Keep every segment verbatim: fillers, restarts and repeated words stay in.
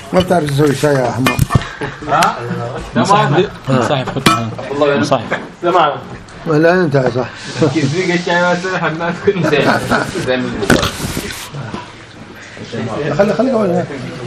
ما بتعرف تسوي شاي يا حمار؟ ها؟ صاحب صاحب خدها والله صاحب تمام ولا أنت يا صح كيف بيجي الشاي بس حنا كل زين زين خلي خلي قول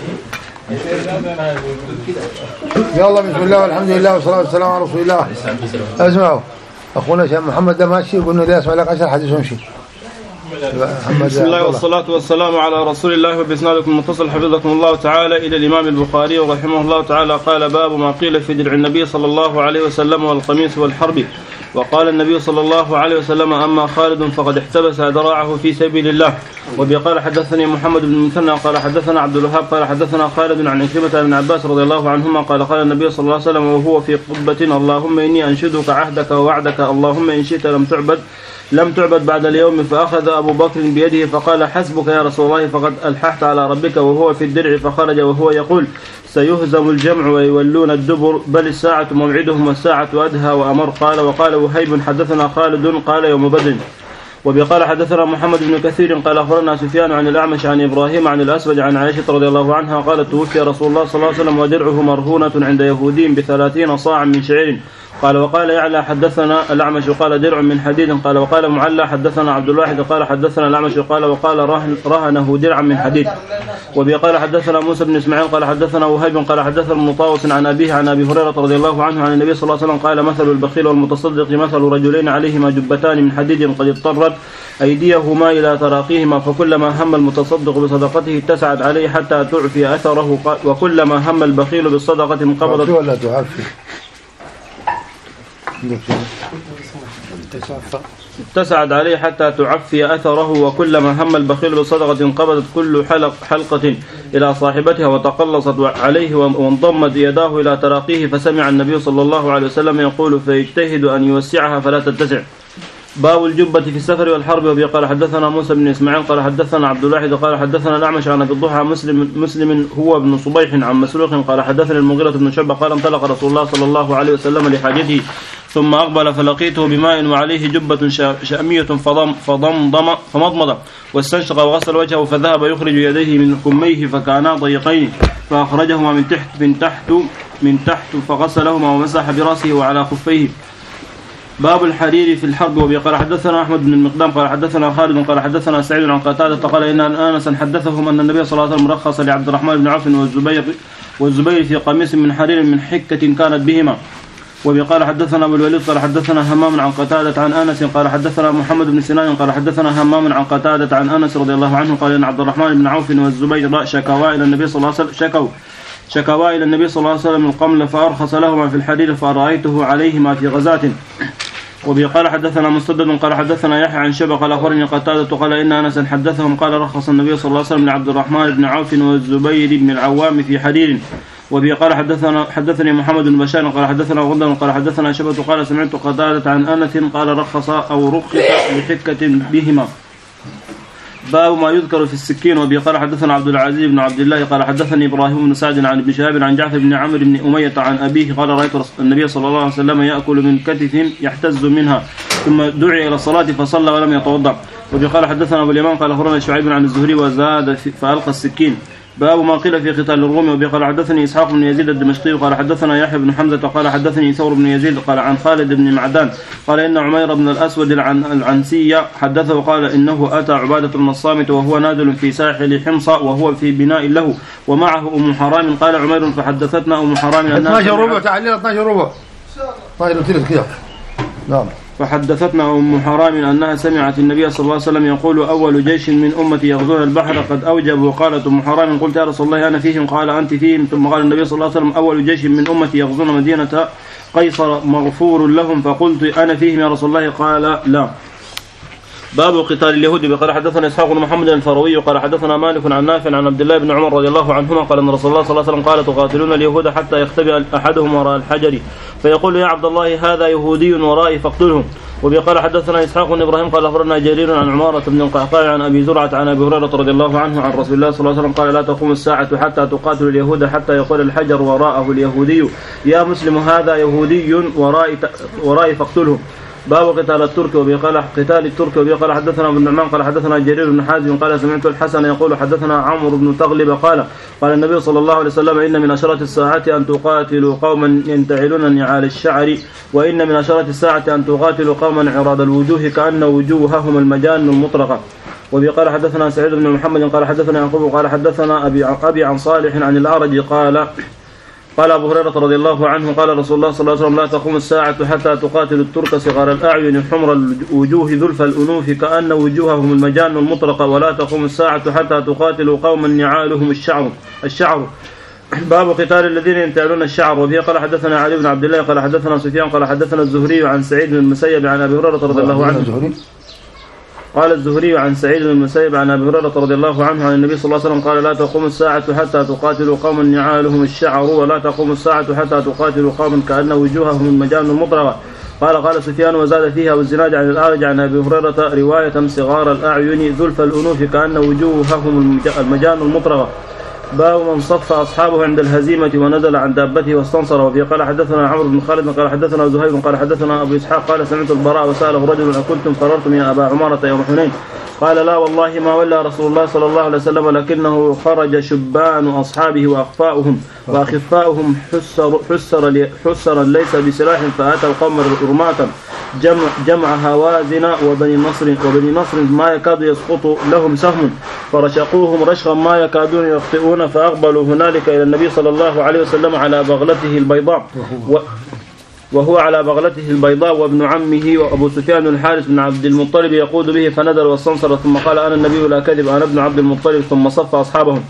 يلا بسم الله والحمد لله والصلاة والسلام على رسول الله. اسمعوا أخونا شيخ محمد ده ماشي وقلنا لي أسمع لك عشر حديث وامشي. بسم الله والصلاة والسلام على رسول الله وبإسنادكم المتصل حفظكم الله تعالى إلى الإمام البخاري رحمه الله تعالى قال باب ما قيل في درع النبي صلى الله عليه وسلم والقميص والحرب. وقال النبي صلى الله عليه وسلم أما خالد فقد احتبس ذراعه في سبيل الله. وبقال حدثني محمد بن المثنى قال حدثنا عبد الوهاب قال حدثنا خالد عن عكرمة بن عباس رضي الله عنهما قال قال النبي صلى الله عليه وسلم وهو في قبة اللهم إني أنشدك عهدك ووعدك اللهم إن شئت لم تعبد لم تعبد بعد اليوم. فأخذ أبو بكر بيده فقال حسبك يا رسول الله فقد ألححت على ربك وهو في الدرع. فخرج وهو يقول سيهزم الجمع ويولون الدبر بل الساعة موعدهم والساعة أدهى وأمر. قال وقال وهيب حدثنا خالد قال يوم بدر. وبقال حدثنا محمد بن كثير قال أخبرنا سفيان عن الأعمش عن إبراهيم عن الأسود عن عائشة رضي الله عنها قالت توفي رسول الله صلى الله عليه وسلم ودرعه مرهونة عند يهودي بثلاثين صاعا من شعير. قال وقال يعلى حدثنا الأعمش قال درع من حديد. قال وقال معلى حدثنا عبد الواحد قال حدثنا الأعمش قال وقال رهن رهنه درعا من حديد. وبقال حدثنا موسى بن إسماعيل قال حدثنا وهيب قال حدثنا مطاوس عن أبيه عن أبي هريرة رضي الله عنه عن النبي صلى الله عليه وسلم قال مثل البخيل والمتصدق مثل رجلين عليهما جبتان من حديد قد اضطرت أيديهما إلى تراقيهما فكلما هم المتصدق بصدقته اتسعت عليه حتى تعفي أثره وكلما هم البخيل بالصدقة انقبضت ولا تعفي اتسعت عليه حتى تعفي أثره وكلما هم البخيل بالصدقة انقبضت كل حلق حلقة إلى صاحبتها وتقلصت عليه وانضمت يداه إلى تراقيه. فسمع النبي صلى الله عليه وسلم يقول فيجتهد أن يوسعها فلا تتسع. باب الجبة في السفر والحرب. وبقال حدثنا موسى بن إسماعيل قال حدثنا عبد الواحد قال حدثنا الأعمش عن أبي الضحى مسلم مسلم هو ابن صبيح عن مسروق قال حدثنا المغيرة بن شعبة قال انطلق رسول الله صلى الله عليه وسلم لحاجته ثم أقبل فلقيته بماء وعليه جبة شأمية فضم فضمضم فمضمض واستنشق وغسل وجهه فذهب يخرج يديه من كميه فكانا ضيقين فأخرجهما من تحت من تحت من تحت فغسلهما ومسح برأسه وعلى خفيه. باب الحرير في الحرب. وبقال حدثنا أحمد بن المقدام قال حدثنا خالد قال حدثنا سعيد عن قتادة قال إن أنسا حدثهم أن النبي صلى الله عليه وسلم رخص لعبد الرحمن بن عوف والزبير والزبير في قميص من حرير من حكة كانت بهما. وبقال حدثنا أبو الوليد قال حدثنا همام عن قتادة عن أنس قال حدثنا محمد بن سنان قال حدثنا همام عن قتادة عن أنس رضي الله عنه قال إن عبد الرحمن بن عوف والزبير شكوا إلى النبي صلى الله عليه وسلم شكوا شكوا إلى النبي صلى الله عليه وسلم القمل فأرخص لهما في الحرير فرأيته عليهما في غزاة. وبقال حدثنا مسدد قال حدثنا يحيى عن شبه قال أخبرني قتادة قال إن أنسا حدثهم قال رخص النبي صلى الله عليه وسلم لعبد الرحمن بن عوف والزبير بن العوام في حرير. وبقال حدثنا حدثني محمد بن بشار قال حدثنا غندر قال حدثنا شبه قال سمعت قتادة عن أنس قال رخص أو رخص لحكة بهما. باب ما يذكر في السكين. وبقال حدثنا عبد العزيز بن عبد الله قال حدثني إبراهيم بن سعد عن ابن شهاب عن جعفر بن عمرو بن أمية عن أبيه قال رأيت النبي صلى الله عليه وسلم يأكل من كتف يحتز منها ثم دعي إلى الصلاة فصلى ولم يتوضأ. وبقال حدثنا أبو اليمان قال أخبرنا شعيب عن الزهري وزاد فألقى السكين. باب ما قيل في قتال الروم. وبقال حدثني إسحاق بن يزيد الدمشقي قال حدثنا يحيى بن حمزة قال حدثني ثور بن يزيد قال عن خالد بن معدان قال إن عمير بن الأسود العنسي حدثه قال إنه أتى عبادة بن الصامت وهو نازل في ساحل حمص وهو في بناء له ومعه أم حرام. قال عمير فحدثتنا أم حرام اثناشر ربع تعليل اثناشر ربع طيب ثلث كذا. نعم. فحدثتنا أم حرام أنها سمعت النبي صلى الله عليه وسلم يقول أول جيش من أمتي يغزون البحر قد أوجبوا. قالت أم حرام قلت يا رسول الله أنا فيهم قال أنت فيهم. ثم قال النبي صلى الله عليه وسلم أول جيش من أمتي يغزون مدينة قيصر مغفور لهم فقلت أنا فيهم يا رسول الله قال لا. باب قتال اليهود. بقال حدثنا إسحاق بن محمد الفروي قال حدثنا مالك عن نافع عن عبد الله بن عمر رضي الله عنهما قال ان رسول الله صلى الله عليه وسلم قال تقاتلون اليهود حتى يختبئ احدهم وراء الحجر فيقول يا عبد الله هذا يهودي ورائي فاقتله. وبقال حدثنا إسحاق بن إبراهيم قال أخبرنا جرير عن عمارة بن القعقاع عن أبي زرعة عن أبي هريرة رضي الله عنه عن رسول الله صلى الله عليه وسلم قال لا تقوم الساعة حتى تقاتل اليهود حتى يقول الحجر وراءه اليهودي يا مسلم هذا يهودي ورائي ورائي فاقتله. باب قتال الترك وبه قال قتال الترك وبه قال حدثنا ابن نعمان قال حدثنا جرير بن حازم قال سمعت الحسن يقول حدثنا عمرو بن تغلب قال قال النبي صلى الله عليه وسلم إن من أشراط الساعة أن تقاتلوا قوما ينتعلون نعال الشعر وإن من أشراط الساعة أن تقاتلوا قوما عراض الوجوه كأن وجوههم المجان المطرقة. وبه قال حدثنا سعيد بن محمد قال حدثنا يعقوب قال حدثنا أبي, أبي عن صالح عن الأعرج قال قال أبو هريرة رضي الله عنه قال رسول الله صلى الله عليه وسلم لا تقوم الساعة حتى تقاتل الترك صغار الأعين حمر الوجوه ذلف الأنوف كأن وجوههم المجان المطرقة ولا تقوم الساعة حتى تقاتل قوما نعالهم الشعر الشعر. باب قتال الذين ينتعلون الشعر. وبه قال حدثنا علي بن عبد الله قال حدثنا سفيان قال حدثنا الزهري عن سعيد بن المسيب عن أبي هريرة رضي الله عنه قال الزهري عن سعيد بن المسيب عن أبي هريرة رضي الله عنه عن النبي صلى الله عليه وسلم قال لا تقوم الساعة حتى تقاتلوا قوما نعالهم الشعر ولا تقوم الساعة حتى تقاتلوا قوما كأن وجوههم المجان المطرقة. قال قال سفيان وزاد فيها والزناد عن الأعرج عن أبي هريرة رواية صغار الأعين ذلف الأنوف كأن وجوههم المجان المطرقة. باب من صف أصحابه عند الهزيمة ونزل عن دابته واستنصر. وفي قال حدثنا عمرو بن خالد قال حدثنا زهير قال حدثنا أبو إسحاق قال سمعت البراء وسأله رجل أكنتم فررتم يا أبا عمارة يوم حنين قال لا والله ما ولى رسول الله صلى الله عليه وسلم لكنه خرج شبان أصحابه وأخفاؤهم وأخفاؤهم حسر حسر حسرا ليس بسلاح فأتى القوم رماة جمع, جمع هوازن وبني نصر وبني نصر ما يكاد يسقط لهم سهم فرشقوهم رشقا ما يكادون يخطئون فأقبلوا هنالك إلى النبي صلى الله عليه وسلم على بغلته البيضاء و وهو على بغلته البيضاء وابن عمه وأبو سفيان الحارث بن عبد المطلب يقود به فنزل واستنصر ثم قال أنا النبي لا كذب أنا ابن عبد المطلب ثم صف أصحابهم.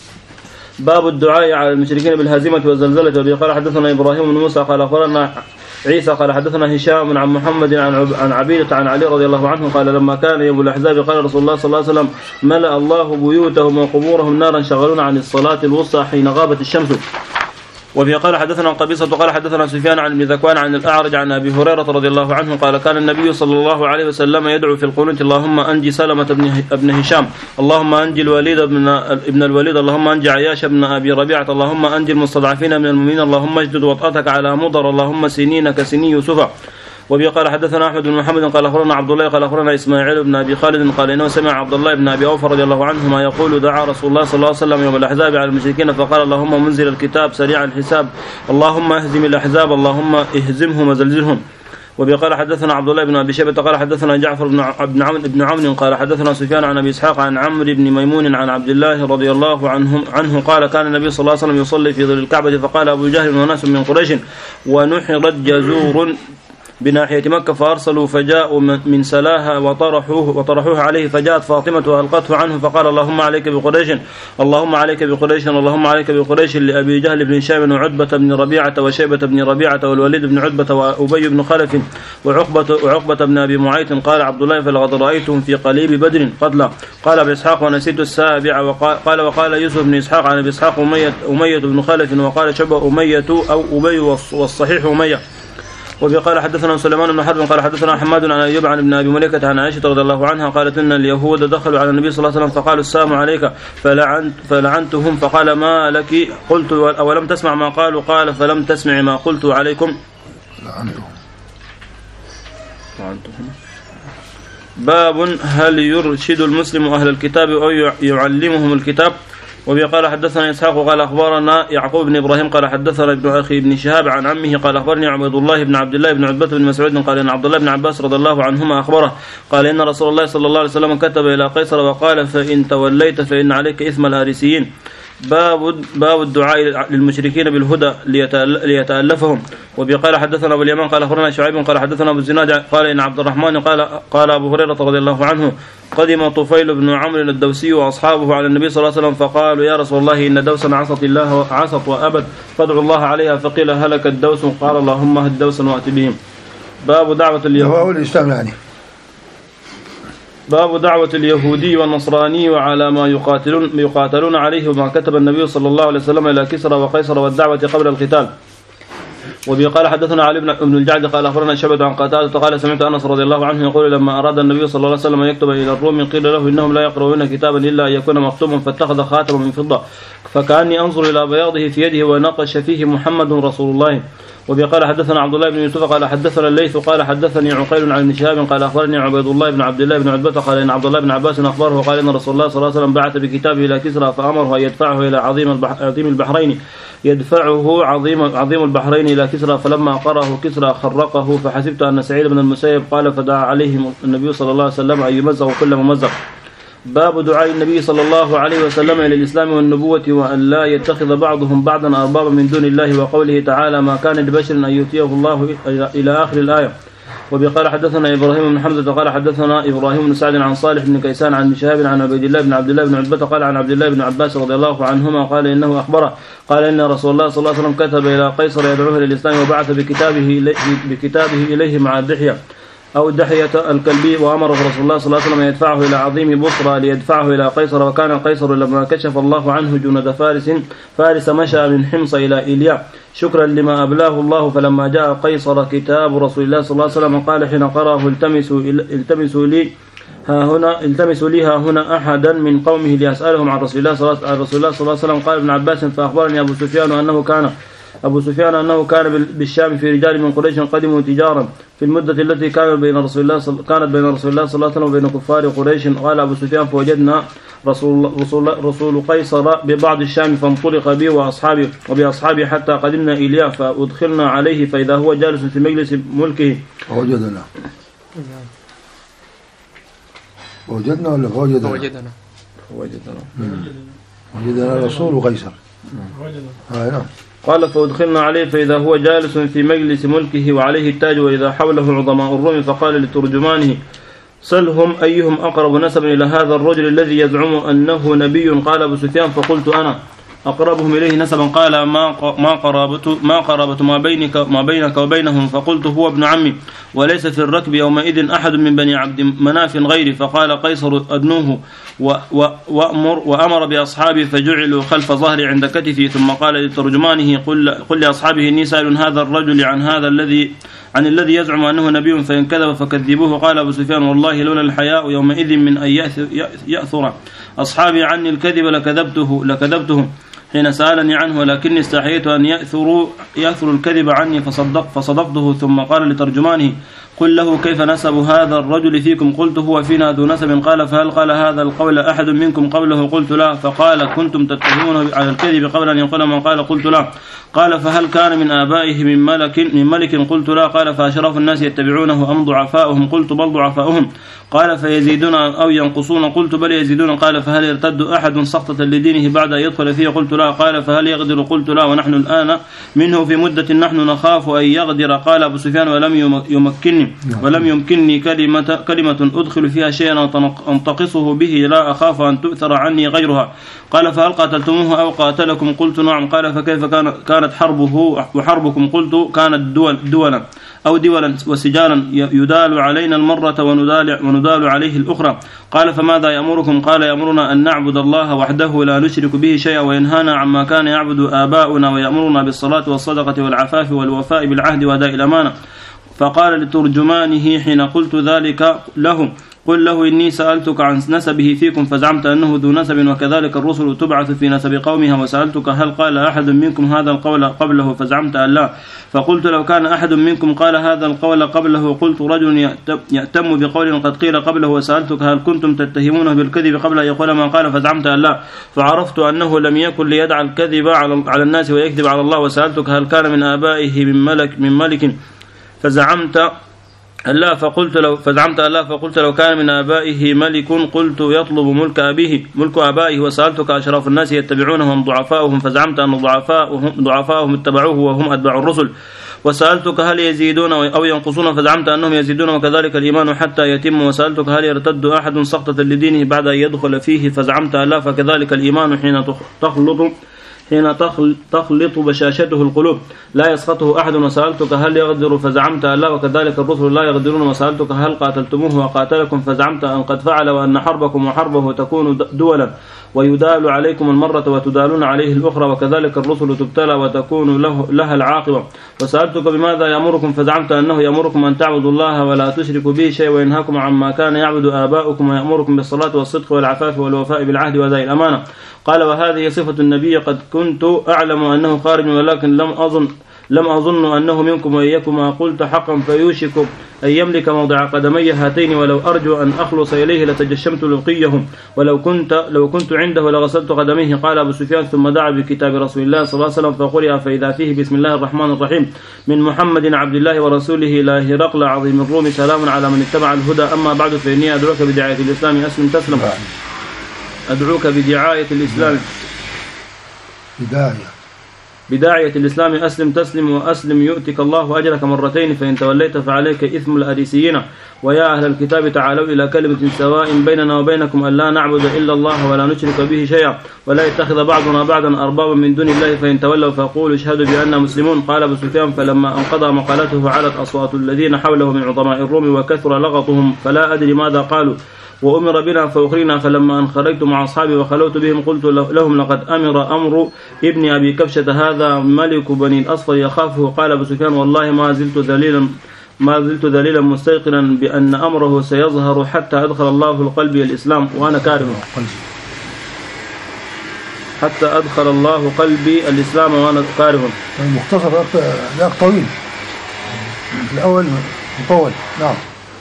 باب الدعاء على المشركين بالهزيمة والزلزلة. وبه قال حدثنا إبراهيم بن موسى قال أخبرنا عيسى قال حدثنا هشام عن محمد عن عبيدة عن علي رضي الله عنه قال لما كان يوم الأحزاب قال رسول الله صلى الله عليه وسلم ملأ الله بيوتهم وقبورهم نارا شغلون عن الصلاة الوسطى حين غابت الشمس. وفي قال حدثنا قبيصة قال حدثنا سفيان عن ابن ذكوان عن الأعرج عن أبي هريرة رضي الله عنه قال كان النبي صلى الله عليه وسلم يدعو في القنوت اللهم أنجي سلمة ابن هشام اللهم أنجي الوليد ابن ابن الوليد اللهم أنجي عياش ابن أبي ربيعة اللهم أنجي المستضعفين من المؤمنين اللهم اجدد وطأتك على مضر اللهم سنين كسني يوسف. وبه قال حدثنا أحمد بن محمد قال أخبرنا عبد الله قال أخبرنا إسماعيل بن أبي خالد قال إنه سمع عبد الله بن أبي أوفى رضي الله عنهما يقول دعا رسول الله صلى الله عليه وسلم يوم الأحزاب على المشركين فقال اللهم منزل الكتاب سريع الحساب اللهم اهزم الأحزاب اللهم اهزمهم وزلزلهم. وبه قال حدثنا عبد الله بن أبي شيبة قال حدثنا جعفر بن عمرو بن عون قال حدثنا سفيان عن أبي إسحاق عن عمرو بن ميمون عن عبد الله رضي الله عنه عنه قال كان النبي صلى الله عليه وسلم يصلي في ظل الكعبة فقال أبو جهل وناس من قريش ونحرت جزور بناحية مكة فأرسلوا فجاءوا من سلاها وطرحوه وطرحوه عليه فجاءت فاطمة وألقته عنه فقال اللهم عليك بقريش اللهم عليك بقريش اللهم عليك بقريش لأبي جهل بن هشام وعتبة بن ربيعة وشيبة بن ربيعة والوليد بن عتبة وأبي بن خلف وعقبة وعقبة بن أبي معيط قال عبد الله فلقد رأيتهم في قليب بدر قتلى. قال أبي إسحاق ونسيت السابع وقال وقال يوسف بن إسحاق عن أبي إسحاق أمية أمية بن خلف وقال شبه أمية أو أبي والصحيح أمية. وبه قال حدثنا سليمان بن حرب قال حدثنا حماد عن أيوب عن ابن أبي مليكة عن عائشة رضي الله عنها قالت إن اليهود دخلوا على النبي صلى الله عليه وسلم فقالوا السلام عليك فلعنت فلعنتهم فقال ما لك قلت أولم تسمع ما قالوا قال فلم تسمع ما قلت عليكم لعنتهم. باب هل يرشد المسلم أهل الكتاب أو يعلمهم الكتاب. وبه قال حدثنا إسحاق قال أخبرنا يعقوب بن إبراهيم قال حدثنا ابن أخي ابن شهاب عن عمه قال أخبرني عبد الله بن عبد الله بن عتبة بن مسعود قال إن عبد الله بن عباس رضي الله عنهما أخبره قال إن رسول الله صلى الله عليه وسلم كتب إلى قيصر وقال فإن توليت فإن عليك إثم الهارسيين. باب باب الدعاء للمشركين بالهدى ليتألفهم. وبه قال حدثنا أبو اليمان قال أخبرنا شعيب قال حدثنا أبو الزناد قال إن عبد الرحمن قال قال أبو هريرة رضي الله عنه قدم طفيل بن عمرو الدوسي وأصحابه على النبي صلى الله عليه وسلم فقالوا يا رسول الله إن دوسا عصت الله عصت وأبد فادعوا الله عليها فقيل هلك الدوس قال اللهم هد دوسا وأت بهم. باب دعوة اليهود الإسلام يعني باب دعوة اليهودي والنصراني وعلى ما يقاتلون يقاتلون عليه وما كتب النبي صلى الله عليه وسلم إلى كسرى وقيصر والدعوة قبل القتال. وبه قال حدثنا علي بن الجعد قال أخبرنا شعبة عن قتادة قال سمعت أنس رضي الله عنه يقول لما أراد النبي صلى الله عليه وسلم يكتب إلى الروم قيل له إنهم لا يقرؤون كتابا إلا أن يكون مختوما فاتخذ خاتما من فضة فكأني أنظر إلى بياضه في يده ونقش فيه محمد رسول الله. وبه قال حدثنا عبد الله بن يوسف قال حدثنا الليث قال حدثني عقيل عن ابن شهاب قال أخبرني عبيد الله بن عبد الله بن عتبة قال إن عبد الله بن عباس أخبره قال إن رسول الله صلى الله عليه وسلم بعث بكتابه إلى كسرى فأمره أن يدفعه إلى عظيم عظيم البحرين يدفعه عظيم عظيم البحرين إلى كسرى فلما قرأه كسرى خرقه فحسبت أن سعيد بن المسيب قال فدعا عليه النبي صلى الله عليه وسلم أن يمزق كل ممزق. باب دعاء النبي صلى الله عليه وسلم إلى الإسلام والنبوة وأن لا يتخذ بعضهم بعضا أربابا من دون الله وقوله تعالى ما كان لبشر أن يؤتيه الله إلى آخر الآية. وبقال حدثنا إبراهيم بن حمزة قال حدثنا إبراهيم بن سعد عن صالح بن كيسان عن شهاب عن عبيد الله بن عبد الله بن عتبة قال عن عبد الله بن عباس رضي الله عنهما قال إنه أخبره قال إن رسول الله صلى الله عليه وسلم كتب إلى قيصر يدعوه للإسلام وبعث بكتابه بكتابه إليه مع الدحية أو الدحية الكلبي وأمر رسول الله صلى الله عليه وسلم أن يدفعه إلى عظيم بصرى ليدفعه إلى قيصر. وكان قيصر لما كشف الله عنه جند فارس فارس مشى من حمص إلى إيليا شكرا لما أبلاه الله. فلما جاء قيصر كتاب رسول الله صلى الله عليه وسلم قال حين قرأه التمسوا التمسوا لي ها هنا التمسوا لي ها هنا أحدا من قومه ليسألهم عن رسول الله صلى الله عليه وسلم. قال ابن عباس فأخبرني أبو سفيان أنه كان أبو سفيان أنه كان بالشام في رجال من قريش قدموا تجارا في المدة التي كانت بين رسول الله صل... كانت بين رسول الله صلى الله عليه وسلم وبين كفار قريش. قال أبو سفيان فوجدنا رسول رسول رسول قيصر ببعض الشام فانطلق بي وأصحابي وبأصحابي حتى قدمنا إليا فأدخلنا عليه فإذا هو جالس في مجلس ملكه. وجدنا وجدنا ولا فوجدنا؟ وجدنا وجدنا وجدنا رسول قيصر. نعم. قال فأدخلنا عليه فإذا هو جالس في مجلس ملكه وعليه التاج وإذا حوله عظماء الروم فقال لترجمانه سلهم أيهم أقرب نسبا إلى هذا الرجل الذي يزعم أنه نبي. قال أبو سفيان فقلت أنا أقربهم إليه نسبا. قال ما ما قرابة ما قرابة ما بينك ما بينك وبينهم. فقلت هو ابن عمي وليس في الركب يومئذ أحد من بني عبد مناف غيري. فقال قيصر أدنوه وأمر وأمر بأصحابه فجعلوا خلف ظهري عند كتفي. ثم قال لترجمانه قل قل لأصحابه إني سائل هذا الرجل عن هذا الذي عن الذي يزعم أنه نبي فإن كذب فكذبوه. قال أبو سفيان والله لولا الحياء يومئذ من أن يأثر أصحابي عني الكذب لكذبته لكذبته حين سألني عنه ولكني استحييت أن يأثروا يأثر الكذب عني فصدق فصدقته. ثم قال لترجمانه قل له كيف نسب هذا الرجل فيكم. قلت هو فينا ذو نسب. قال فهل قال هذا القول أحد منكم قبله. قلت لا. فقال كنتم تتهمونه على الكذب قبل أن يقول من قال. قلت لا. قال فهل كان من آبائه من ملك من ملك. قلت لا. قال فأشراف الناس يتبعونه أم ضعفاؤهم. قلت بل ضعفاؤهم. قال فيزيدون أو ينقصون. قلت بل يزيدون. قال فهل يرتد أحد سخطة لدينه بعد أن يدخل فيه. قلت لا. قال فهل يغدر. قلت لا. ونحن الآن منه في مدة نحن نخاف أن يغدر. قال أبو سفيان ولم يمكنني ولم يمكنني كلمة كلمة أدخل فيها شيئا أنتقصه به لا أخاف أن تؤثر عني غيرها. قال فهل قاتلتموه أو قاتلكم. قلت نعم. قال فكيف كان كانت حربه وحربكم. قلت كانت دول دولا أو دولا وسجالا يدال علينا المرة وندال, وندال عليه الأخرى. قال فماذا يأمركم. قال يأمرنا أن نعبد الله وحده لا نشرك به شيئا وينهانا عما كان يعبد آباؤنا ويأمرنا بالصلاة والصدقة والعفاف والوفاء بالعهد وأداء الأمانة. فقال لترجمانه حين قلت ذلك له قل له إني سألتك عن نسبه فيكم فزعمت أنه ذو نسب وكذلك الرسل تبعث في نسب قومها. وسألتك هل قال أحد منكم هذا القول قبله فزعمت أن لا. فقلت لو كان أحد منكم قال هذا القول قبله. قلت رجل يأتم بقول قد قيل قبله. وسألتك هل كنتم تتهمونه بالكذب قبل أن يقول ما قال فزعمت أن لا. فعرفت أنه لم يكن ليدع الكذب على الناس ويكذب على الله. وسألتك هل كان من آبائه من ملك من ملك فزعمت ألا. فقلت لو فزعمت ألا. فقلت لو كان من آبائه ملك. قلت يطلب ملك أبيه ملك آبائه. وسألتك أشراف الناس يتبعونهم ضعفاؤهم. فزعمت أن ضعفاؤهم ضعفاؤهم اتبعوه وهم أتبع الرسل. وسألتك هل يزيدون أو ينقصون. فزعمت أنهم يزيدون وكذلك الإيمان حتى يتم. وسألتك هل يرتد أحد سخطة لدينه بعد أن يدخل فيه. فزعمت ألا. فكذلك الإيمان حين تخلط حين تخلط بشاشته القلوب لا يسخطه أحد. وسألتك هل يغدر. فزعمت ألا. وكذلك الرسل لا يغدرون. وسألتك هل قاتلتموه وقاتلكم. فزعمت أن قد فعل وأن حربكم وحربه تكون دولا ويدال عليكم المرة وتدالون عليه الأخرى. وكذلك الرسل تبتلى وتكون له لها العاقبة. وسألتك بماذا يأمركم. فزعمت أنه يأمركم أن تعبدوا الله ولا تشركوا به شيء وينهاكم عما كان يعبد آباؤكم ويأمركم بالصلاة والصدق والعفاف والوفاء بالعهد وأداء الأمانة. قال وهذه صفة النبي قد كنت أعلم أنه خارج ولكن لم أظن لم أظن أنه منكم وإياكم ما قلت حقا فيوشك أن يملك موضع قدمي هاتين ولو أرجو أن أخلص إليه لتجشمت لقيه ولو كنت لو كنت عنده لغسلت قدميه. قال أبو سفيان ثم دعا بكتاب رسول الله صلى الله عليه وسلم فقرئ فإذا فيه بسم الله الرحمن الرحيم من محمد عبد الله ورسوله إلى هرقل عظيم الروم سلام على من اتبع الهدى أما بعد فإني أدعوك بدعاية الإسلام أسلم تسلم. أدعوك بدعاية الإسلام بداية بداعية الإسلام أسلم تسلم وأسلم يؤتك الله أجرك مرتين فإن توليت فعليك إثم الأريسيين. ويا أهل الكتاب تعالوا إلى كلمة سواء بيننا وبينكم أن لا نعبد إلا الله ولا نشرك به شيئا ولا يتخذ بعضنا بعضا أربابا من دون الله فإن تولوا فقولوا اشهدوا بأننا مسلمون. قال أبو سفيان فلما أنقضى مقالته علت أصوات الذين حوله من عظماء الروم وكثر لغطهم فلا أدري ماذا قالوا وأمر بنا فأخرجنا فلما أن خرجت مع أصحابي وخلوت بهم قلت لهم لقد أمر أمر ابن أبي كبشة هذا ملك بني الأصفر يخافه. قال أبو سفيان والله ما زلت ذليلا ما زلت ذليلا مستيقنا بأن أمره سيظهر حتى أدخل الله في قلبي الإسلام وأنا كاره حتى أدخل الله قلبي الإسلام وأنا كاره. المختصر ذاك طويل الأول مطول. نعم.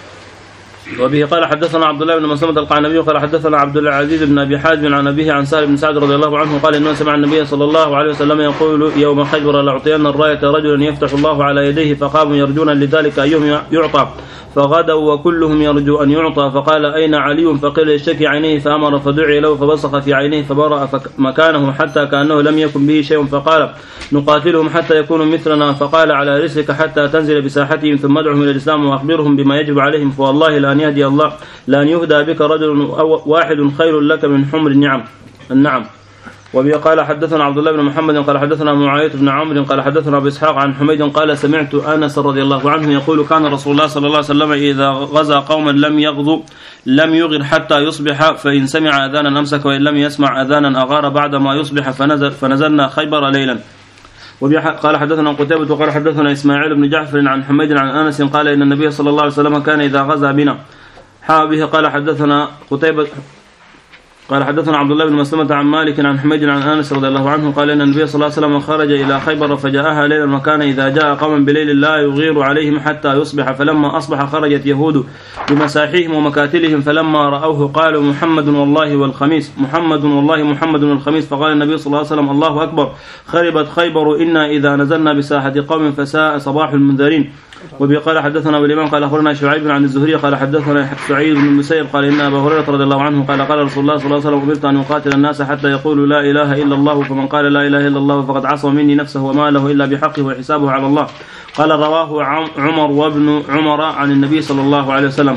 وبه قال حدثنا عبد الله بن مسلمة القعنبي قال حدثنا عبد العزيز بن أبي حازم عن أبيه عن سهل بن سعد رضي الله عنه قال إنه سمع النبي صلى الله عليه وسلم يقول يوم خيبر لأعطين الراية رجلا يفتح الله على يديه فقاموا يرجون لذلك أيهم يعطى فغدوا وكلهم يرجو أن يعطى فقال أين علي فقيل يشتكي عينيه فأمر فدعي له فبصق في عينيه فبرأ مكانه حتى كأنه لم يكن به شيء فقال نقاتلهم حتى يكونوا مثلنا فقال على رسلك حتى تنزل بساحتهم ثم ادعهم إلى الإسلام وأخبرهم بما يجب عليهم فوالله لأن يهدي الله لأن يهدى بك رجل واحد خير لك من حمر النعم النعم. وبه قال حدثنا عبد الله بن محمد قال حدثنا معاوية بن عمرو قال حدثنا أبو إسحاق عن حميد قال سمعت أنس رضي الله عنه يقول كان رسول الله صلى الله عليه وسلم إذا غزا قوما لم يغزو لم يغر حتى يصبح فإن سمع أذانا أمسك وإن لم يسمع أذانا أغار بعد ما يصبح فنزل فنزلنا خيبر ليلا. قال حدثنا قتيبة وقال حدثنا إسماعيل بن جعفر عن حميد عن أنس قال إن النبي صلى الله عليه وسلم كان إذا غزا بنا حابه. قال حدثنا قتيبة قال حدثنا عبد الله بن مسلمة عن مالك عن حميد عن أنس رضي الله عنه قال إن النبي صلى الله عليه وسلم خرج إلى خيبر فجاءها ليلا وكان إذا جاء قوما بليل لا يغير عليهم حتى يصبح فلما أصبح خرجت يهود بمساحيهم ومكاتلهم فلما رأوه قالوا محمد والله والخميس محمد والله محمد والخميس فقال النبي صلى الله عليه وسلم الله أكبر خربت خيبر إنا إذا نزلنا بساحة قوم فساء صباح المنذرين. وبه قال حدثنا أبو الإمام قال أخبرنا شعيب عن الزهري قال حدثنا سعيد بن المسيب قال إن أبا هريرة رضي الله عنه قال قال رسول الله صلى الله عليه وسلم أمرت أن يقاتل الناس حتى يقولوا لا إله إلا الله فمن قال لا إله إلا الله فقد عصم مني نفسه وما له إلا بحقه وحسابه على الله. قال رواه عمر وابن عمر عن النبي صلى الله عليه وسلم.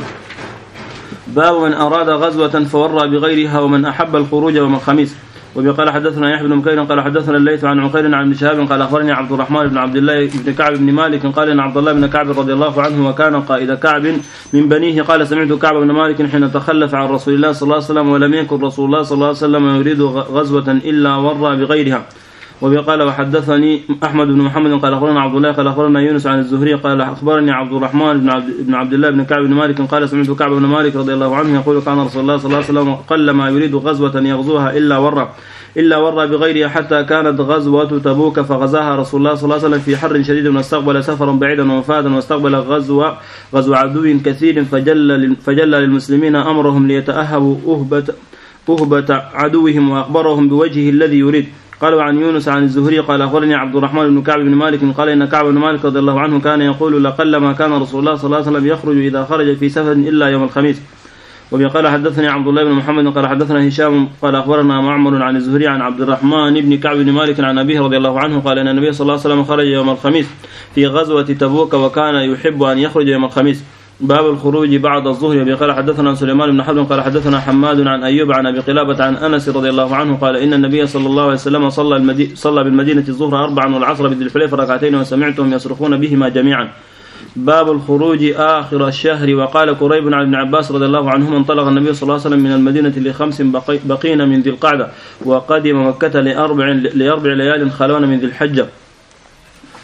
باب من أراد غزوة فورى بغيرها ومن أحب الخروج ومن خميس. وقال حدثنا يحيى بن بكير قال حدثنا الليث عن عقيل عن ابن شهاب قال أخبرني عبد الرحمن بن عبد الله بن كعب بن مالك قال إن عبد الله بن كعب رضي الله عنه وكان قائد كعب من بنيه قال سمعت كعب بن مالك حين تخلف عن رسول الله صلى الله عليه وسلم ولم يكن رسول الله صلى الله عليه وسلم يريد غزوة إلا ورى بغيرها. وقال وحدثني أحمد بن محمد قال أخبرنا عبد الله قال أخبرنا يونس عن الزهري قال أخبرني عبد الرحمن بن عبد, بن عبد الله بن كعب بن مالك قال سمعت كعب بن مالك رضي الله عنه يقول كان رسول الله صلى الله عليه وسلم قل ما يريد غزوة يغزوها إلا ورى إلا ورى بغيرها حتى كانت غزوة تبوك فغزاها رسول الله صلى الله عليه وسلم في حر شديد واستقبل سفرا بعيدا ومفادا واستقبل غزو غزو عدو كثير فجل فجل للمسلمين أمرهم ليتأهبوا أهبة أهبة عدوهم وأخبرهم بوجهه الذي يريد. قالوا عن يونس عن الزهري قال أخبرني عبد الرحمن بن كعب بن مالك قال إن كعب بن مالك رضي الله عنه كان يقول لقلما كان رسول الله صلى الله عليه وسلم يخرج إذا خرج في سفر إلا يوم الخميس. وقال حدثني عبد الله بن محمد قال حدثنا هشام قال أخبرنا معمر عن الزهري عن عبد الرحمن بن كعب بن مالك عن أبيه رضي الله عنه قال إن النبي صلى الله عليه وسلم خرج يوم الخميس في غزوة تبوك وكان يحب أن يخرج يوم الخميس. باب الخروج بعد الظهر. وقال حدثنا سليمان بن حرب قال حدثنا حماد عن أيوب عن أبي قلابة عن أنس رضي الله عنه قال إن النبي صلى الله عليه وسلم صلى المدي... صلى بالمدينة الظهر أربعا والعصر بذي الحليفة ركعتين وسمعتهم يصرخون بهما جميعا. باب الخروج آخر الشهر. وقال كريب عن ابن عباس رضي الله عنهما انطلق النبي صلى الله عليه وسلم من المدينة لخمس بقي... بقين من ذي القعدة وقدم مكة لأربع لأربع ليال خلون من ذي الحجة.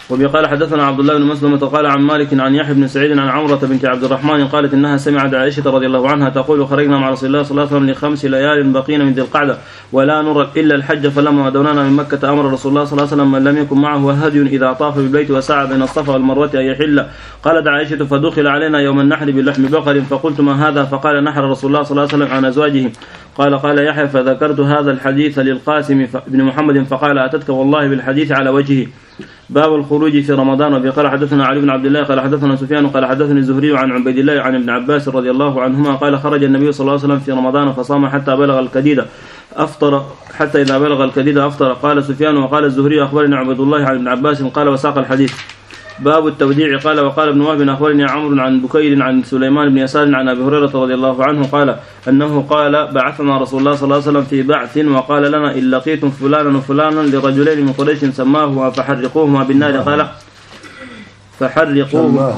وبه قال حدثنا عبد الله بن مسلمة قال عن مالك عن يحيى بن سعيد عن عمرة بنت عبد الرحمن قالت إنها سمعت عائشة رضي الله عنها تقول خرجنا مع رسول الله صلى الله عليه وسلم لخمس ليال بقينا من ذي القعدة ولا نرى إلا الحج، فلما ودونانا من مكة أمر رسول الله صلى الله عليه وسلم من لم يكن معه هدي إذا طاف بالبيت وسعى بين الصفا والمروة أن يحل. قالت عائشة فدخل علينا يوم النحر بلحم بقر فقلت ما هذا؟ فقال نحر رسول الله صلى الله عليه وسلم عن أزواجه. قال قال يحيى فذكرت هذا الحديث للقاسم بن محمد فقال أتتك والله بالحديث على وجهه. باب الخروج في رمضان. وبه قال حدثنا علي بن عبد الله قال حدثنا سفيان قال حدثني الزهري عن عبيد الله عن ابن عباس رضي الله عنهما قال خرج النبي صلى الله عليه وسلم في رمضان فصام حتى بلغ الكديد أفطر حتى إذا بلغ الكديد أفطر. قال سفيان وقال الزهري أخبرني عبد الله عن ابن عباس قال وساق الحديث. باب التوديع. قال وقال ابن وهب أخبرني عمرو عن بكير عن سليمان بن يسار عن أبي هريرة رضي الله عنه قال أنه قال بعثنا رسول الله صلى الله عليه وسلم في بعث وقال لنا إن لقيتم فلانا وفلانا لرجلين من قريش سماهما فحرقوهما بالنار قال فحرقوهما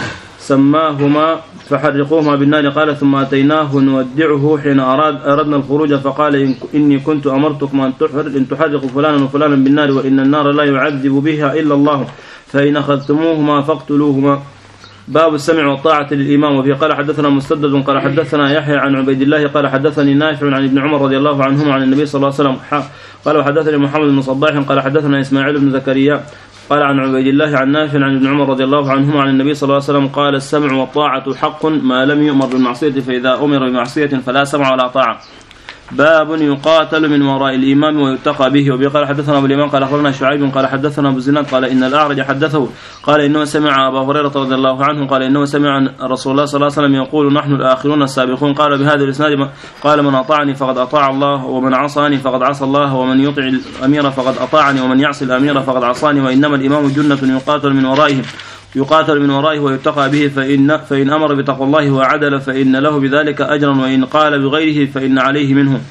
سماهما فحرقوهما بالنار قال ثم أتيناه نودعه حين أراد أردنا الخروج فقال إني كنت أمرتكم أن تحرقوا فلانا وفلانا بالنار وإن النار لا يعذب بها إلا الله فإن أخذتموهما فاقتلوهما. باب السمع والطاعة للإمام. وفي قال حدثنا مسدد قال حدثنا يحيى عن عبيد الله قال حدثني نافع عن ابن عمر رضي الله عنهما عن النبي صلى الله عليه وسلم قال وحدثني محمد بن صباح قال حدثنا إسماعيل بن زكريا قال عن عبيد الله عن نافع عن ابن عمر رضي الله عنهما عن النبي صلى الله عليه وسلم قال السمع والطاعة حق ما لم يؤمر بالمعصية فإذا أمر بمعصية فلا سمع ولا طاعة. باب يقاتل من وراء الإمام ويتقى به. وبه قال حدثنا أبو اليمان قال أخبرنا شعيب قال حدثنا أبو الزناد قال إن الأعرج حدثه قال إنه سمع أبا هريرة رضي الله عنه قال إنه سمع رسول الله صلى الله عليه وسلم يقول نحن الآخرون السابقون. قال بهذا الإسناد قال من أطاعني فقد أطاع الله ومن عصاني فقد عصى الله ومن يطع الأمير فقد أطاعني ومن يعصي الأمير فقد عصاني وإنما الإمام جنة يقاتل من ورائهم يقاتل من ورائه ويتقى به فإن, فإن أمر بتقوى الله وعدل فإن له بذلك أجرا وإن قال بغيره فإن عليه منه.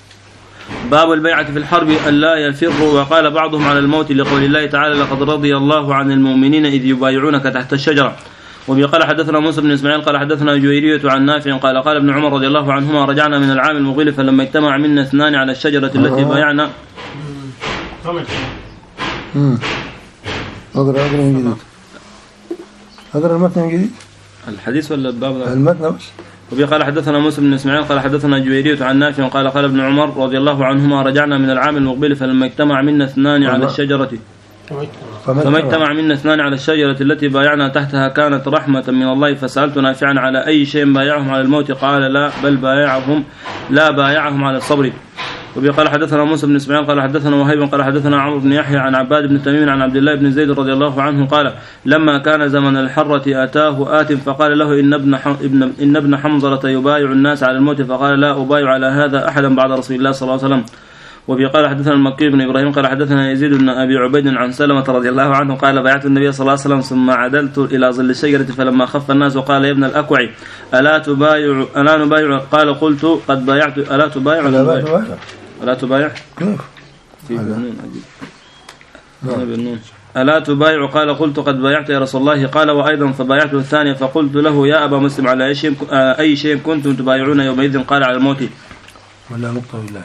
باب البيعة في الحرب ألا يفروا. وقال بعضهم على الموت لقول الله تعالى لقد رضي الله عن المؤمنين إذ يبايعونك تحت الشجرة. وبه قال حدثنا موسى بن إسماعيل قال حدثنا جويرية عن نافع قال قال ابن عمر رضي الله عنهما رجعنا من العام المغيل فلما اجتمع منا اثنان على الشجرة التي بايعنا. أقرأ أقرأ من جديد أقرأ المتن من جديد الحديث ولا الباب المتن بس. وبه قال حدثنا موسى بن إسماعيل قال حدثنا جويرية عن نافع قال قال ابن عمر رضي الله عنهما رجعنا من العام المقبل فلما اجتمع منا اثنان على الشجرة فما اجتمع منا اثنان على الشجرة التي بايعنا تحتها كانت رحمة من الله فسألت نافعا على أي شيء بايعهم على الموت قال لا بل بايعهم لا بايعهم على الصبر. وبه قال حدثنا موسى بن إسماعيل قال حدثنا وهيب قال حدثنا عمرو بن يحيى عن عباد بن تميم عن عبد الله بن زيد رضي الله عنه قال لما كان زمن الحرة أتاه آت فقال له إن ابن ابن إن ابن حنظلة يبايع الناس على الموت فقال لا أبايع على هذا أحدا بعد رسول الله صلى الله عليه وسلم. وبه قال حدثنا المكي بن إبراهيم قال حدثنا يزيد بن أبي عبيد عن سلمة رضي الله عنه قال بايعت النبي صلى الله عليه وسلم ثم عدلت إلى ظل الشجرة فلما خف الناس وقال يا ابن الأكوع ألا تبايع ألا نبايع قال قلت قد بايعت ألا تبايع ولا تبايع ألا تبايع ألا تبايع قال قلت قد بايعت يا رسول الله قال وأيضا فبايعته الثانية فقلت له يا أبا مسلم على أي شيء كنتم تبايعون يومئذ قال على الموت ولا نقطة بالله.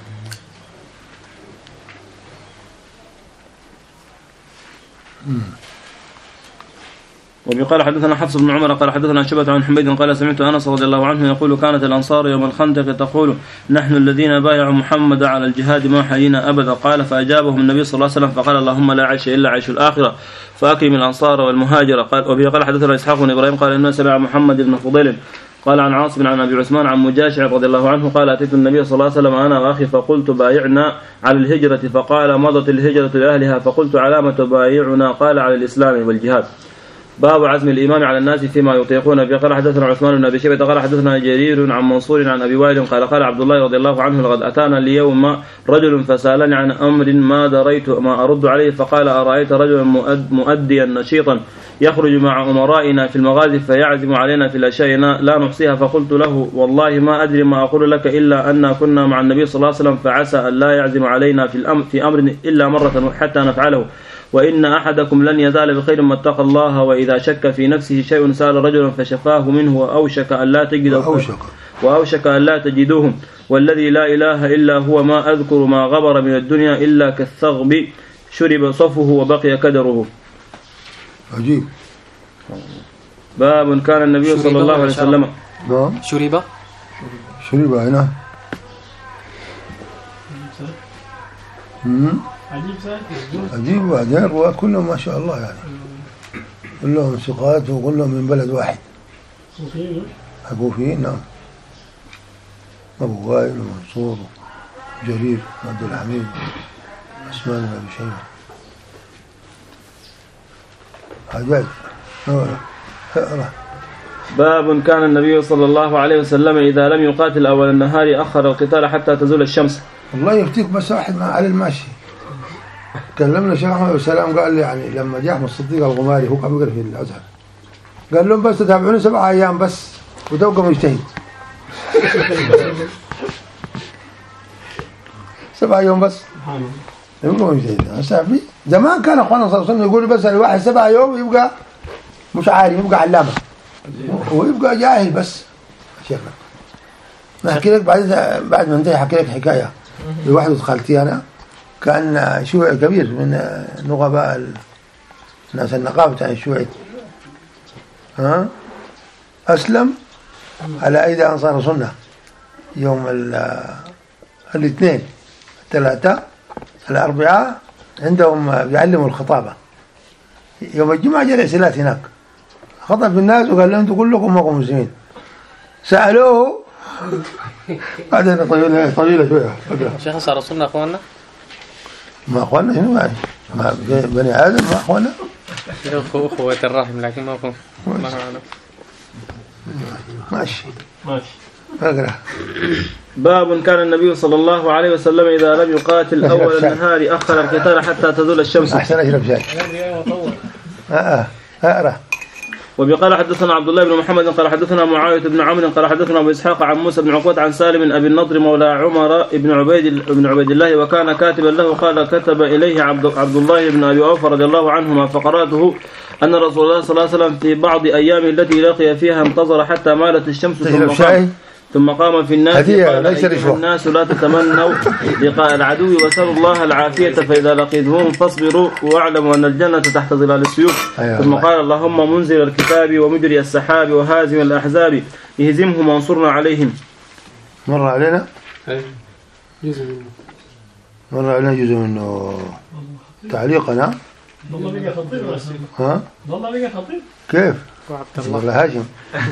وبقال حدثنا حفص بن عمر قال حدثنا شعبة عن حميد قال سمعت أنس رضي الله عنه يقول كانت الأنصار يوم الخندق تقول نحن الذين بايعوا محمد على الجهاد ما حيينا أبدا. قال فأجابهم النبي صلى الله عليه وسلم فقال اللهم لا عيش إلا عيش الآخرة فأكرم الأنصار والمهاجر. قال وبه قال حدثنا إسحاق بن إبراهيم قال إنه سمع محمد بن فضيل قال عن عاصم عن أبي عثمان عن مجاشع رضي الله عنه قال أتيت النبي صلى الله عليه وسلم أنا وأخي فقلت بايعنا على الهجرة فقال مضت الهجرة لأهلها فقلت علامة بايعنا قال على الإسلام والجهاد. باب عزم الإمام على الناس فيما يطيقون. به قال حدثنا عثمان بن أبي شيبة قال حدثنا جرير عن منصور عن أبي وائل قال قال عبد الله رضي الله عنه لقد أتانا اليوم رجل فسألني عن أمر ما دريت ما أرد عليه فقال أرأيت رجلا مؤديا نشيطا يخرج مع أمرائنا في المغازي فيعزم علينا في الأشياء لا نحصيها فقلت له والله ما أدري ما أقول لك إلا أن كنا مع النبي صلى الله عليه وسلم فعسى أن لا يعزم علينا في الأمر في أمر إلا مرة حتى نفعله وإن أحدكم لن يزال بخير ما اتقى الله وإذا شك في نفسه شيء سأل رجلا فشفاه منه وأوشك أن لا تجده وأوشك أن لا تجدوهم والذي لا إله إلا هو ما أذكر ما غبر من الدنيا إلا كالثغب شرب صفه وبقي كدره. عجيب. باب كان النبي صلى الله عليه وسلم نعم شرب شرب هنا. عجيب ساكت عجيب. وبعدين الرواة كلهم ما شاء الله يعني كلهم ثقات وكلهم من بلد واحد. صوفيين كوفيين نعم. أبو وائل ومنصور وجرير وعبد الحميد عثمان بن أبي شيبة. عجائب. باب كان النبي صلى الله عليه وسلم إذا لم يقاتل أول النهار أخر القتال حتى تزول الشمس. الله يفتيك. بس واحد مع علي الماشي كلمنا الشيخ أحمد السلام قال لي يعني لما جاء أحمد الصديق الغماري هو كان بيقرأ في الأزهر قال لهم بس تتابعوني سبعة أيام بس وتبقى مجتهد. سبعة يوم بس يبقى مجتهد. زمان كان أخوانا صلى الله عليه وسلم يقولوا بس الواحد سبعة يوم يبقى مش عارف يبقى علامة ويبقى جاهل بس. شيخنا ما أحكي لك بعد بعد ما انتهي حكي لك حكاية لواحد خالتي أنا كان شيوعي كبير من نقباء الناس النقابة بتاع الشيوعي ها أسلم على أيدي أنصار سنة يوم الاثنين الثلاثاء الأربعاء عندهم بيعلموا الخطابة. يوم الجمعة جاء الإرسالات هناك خطب الناس وقال لهم انتم كلكم ماكم مسلمين. سألوه بعدين طويلة طويلة شوية. شيخ صار رسولنا أخواننا ما أخواننا شنو يعني ما بني آدم ما أخواننا أخوة أخوة الرحم لكن ما أخوة ماشي ماشي أقرأ. باب كان النبي صلى الله عليه وسلم إذا لم يقاتل أول النهار أخر القتال حتى تزول الشمس. أحسن أشرب شاي. آه أقرأ. وبقال حدثنا عبد الله بن محمد قال حدثنا معاوية بن عمرو قال حدثنا أبو إسحاق عن موسى بن عقبة عن سالم أبي النضر مولى عمر بن عبيد بن عبيد الله وكان كاتبا له قال كتب إليه عبد عبد الله بن أبي أوفى رضي الله عنهما فقرأته أن رسول الله صلى الله عليه وسلم في بعض أيام التي لقي فيها انتظر حتى مالت الشمس ثم قام ثم قام في الناس قال أيها الناس لا تتمنوا لقاء العدو وسلوا الله العافية فإذا لقيتهم فاصبروا واعلموا أن الجنة تحت ظلال السيوف. ثم قال اللهم منزل الكتاب ومجري السحاب وهازم الأحزاب اهزمهم وانصرنا عليهم. مر علينا جزء منه مر علينا جزء منه تعليقنا والله بقى خطير بس ها والله بقى خطير كيف وعبد الله هاشم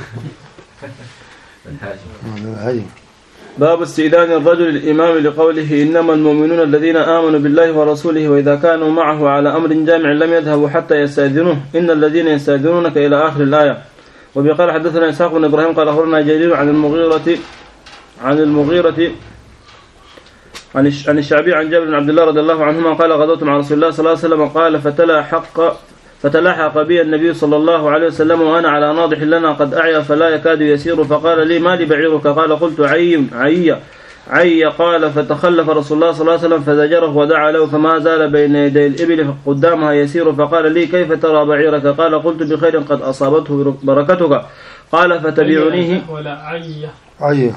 هاشم. باب استئذان الرجل الإمام لقوله إنما المؤمنون الذين آمنوا بالله ورسوله وإذا كانوا معه على أمر جامع لم يذهبوا حتى يستأذنوه إن الذين يستأذنونك إلى آخر الآية. وبقال حدثنا إسحاق بن إبراهيم قال أخبرنا جرير عن المغيرة عن المغيرة عن عن الشعبي عن جابر بن عبد الله رضي الله عنهما قال غزوت مع رسول الله صلى الله عليه وسلم قال فتلاحق فتلاحق بي النبي صلى الله عليه وسلم وأنا على ناضح لنا قد أعيا فلا يكاد يسير فقال لي ما لي بعيرك قال قلت عي عي عي قال فتخلف رسول الله صلى الله عليه وسلم فزجره ودعا له فما زال بين يدي الإبل قدامها يسير فقال لي كيف ترى بعيرك قال قلت بخير قد أصابته بركتك قال فتبيعنيه ولا عي عي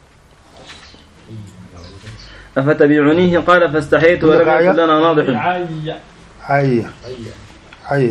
أفتبيعنيه قال فاستحيت ولم يكن لنا ناضح. عي عي عي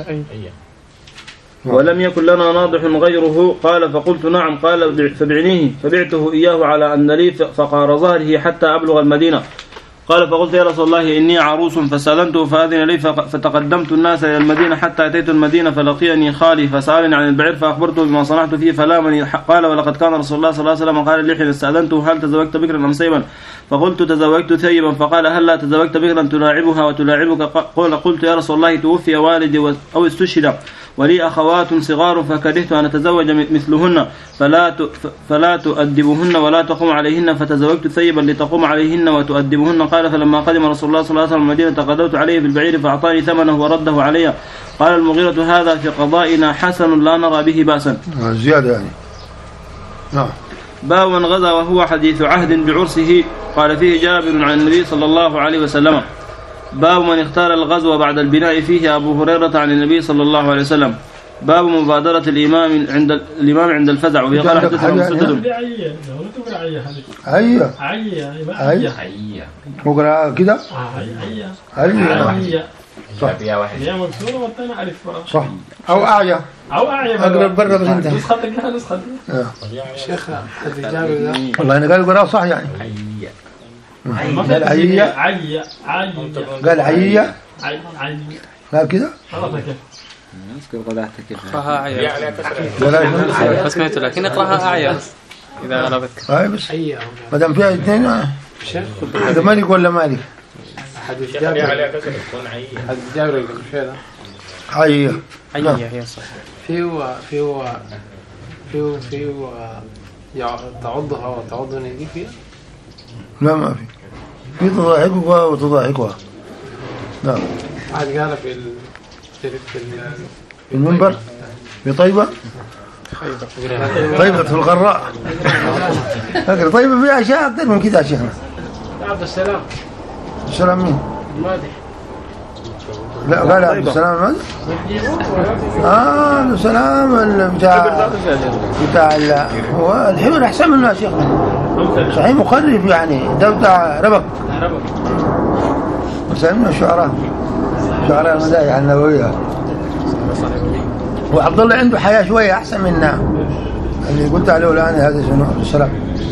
ولم يكن لنا ناضح غيره قال فقلت نعم قال فبعنيه فبعته إياه على أن لي فقار ظهره حتى أبلغ المدينة. قال فقلت يا رسول الله إني عروس فسألنته فأذن لي فتقدمت الناس إلى المدينة حتى أتيت المدينة فلقيني خالي فسألني عن البعير فأخبرته بما صنعت فيه فلامني قال ولقد كان رسول الله صلى الله عليه وسلم قال لي حين استأذنته هل تزوجت بكرا أم سيبا فقلت تزوجت ثيبا فقال هل لا تزوجت بكرا تلاعبها وتلاعبك قال قلت يا رسول الله توفي والدي أو استشهد ولي أخوات صغار فكرهت أن أتزوج مثلهن فلا فلا تؤدبهن ولا تقوم عليهن فتزوجت ثيبا لتقوم عليهن وتؤدبهن. قال فلما قدم رسول الله صلى الله عليه وسلم المدينة تقدمت عليه بالبعير فأعطاني ثمنه ورده علي. قال المغيرة هذا في قضائنا حسن لا نرى به بأسا. زيادة يعني. نعم. باب من غزا وهو حديث عهد بعرسه قال فيه جابر عن النبي صلى الله عليه وسلم. باب من اختار الغزو بعد البناء فيه أبو هريرة عن النبي صلى الله عليه وسلم. باب مبادرة الإمام عند الإمام عند الفزع. وقال حدثنا مسدد عيّة عيّة عيّة عيّة عيّة عيّة كده عيّة صح يا واحد هي مكسورة والثاني ألف صح أو أعيا أو أعيا أقرب برا بس انتهى. نسختك لها نسختك شيخ حد جابر ده والله أنا قال قرأ صح يعني قال عيية عيا عيا قال عيية عيا عيا قال كذا خلاص كيف اقراها أعيا ولا بس سمعته لكن اقراها أعيا بس إذا غلبتك. هاي بس أي ما دام فيها اثنين آه. شيخ هذا مالك ولا مالك حد جابر حد جابر اللي مش هذا عيية عيا هي صح. فيه فيه فيه فيه يع- تعضها وتعضني دي فيها لا ما في في تضاحكها وتضاحكها. نعم واحد قال في ال في ال- في ال- في المنبر في طيبة طيبة في الغراء فكر طيبة فيها أشياء أكثر من كذا شيخنا. عبد السلام السلام مين؟ المادح لا قال عبد السلام المادح. آه عبد السلام ال- بتاع بتاع ال- هو الحلو أحسن منه يا شيخنا صحيح مخرف يعني ده بتاع ربك وسلمنا الشعراء شعراء المدايح النبوية. وعبد الله عنده حياة شوية أحسن منا اللي قلت عليه الآن هذا شنو عبد السلام.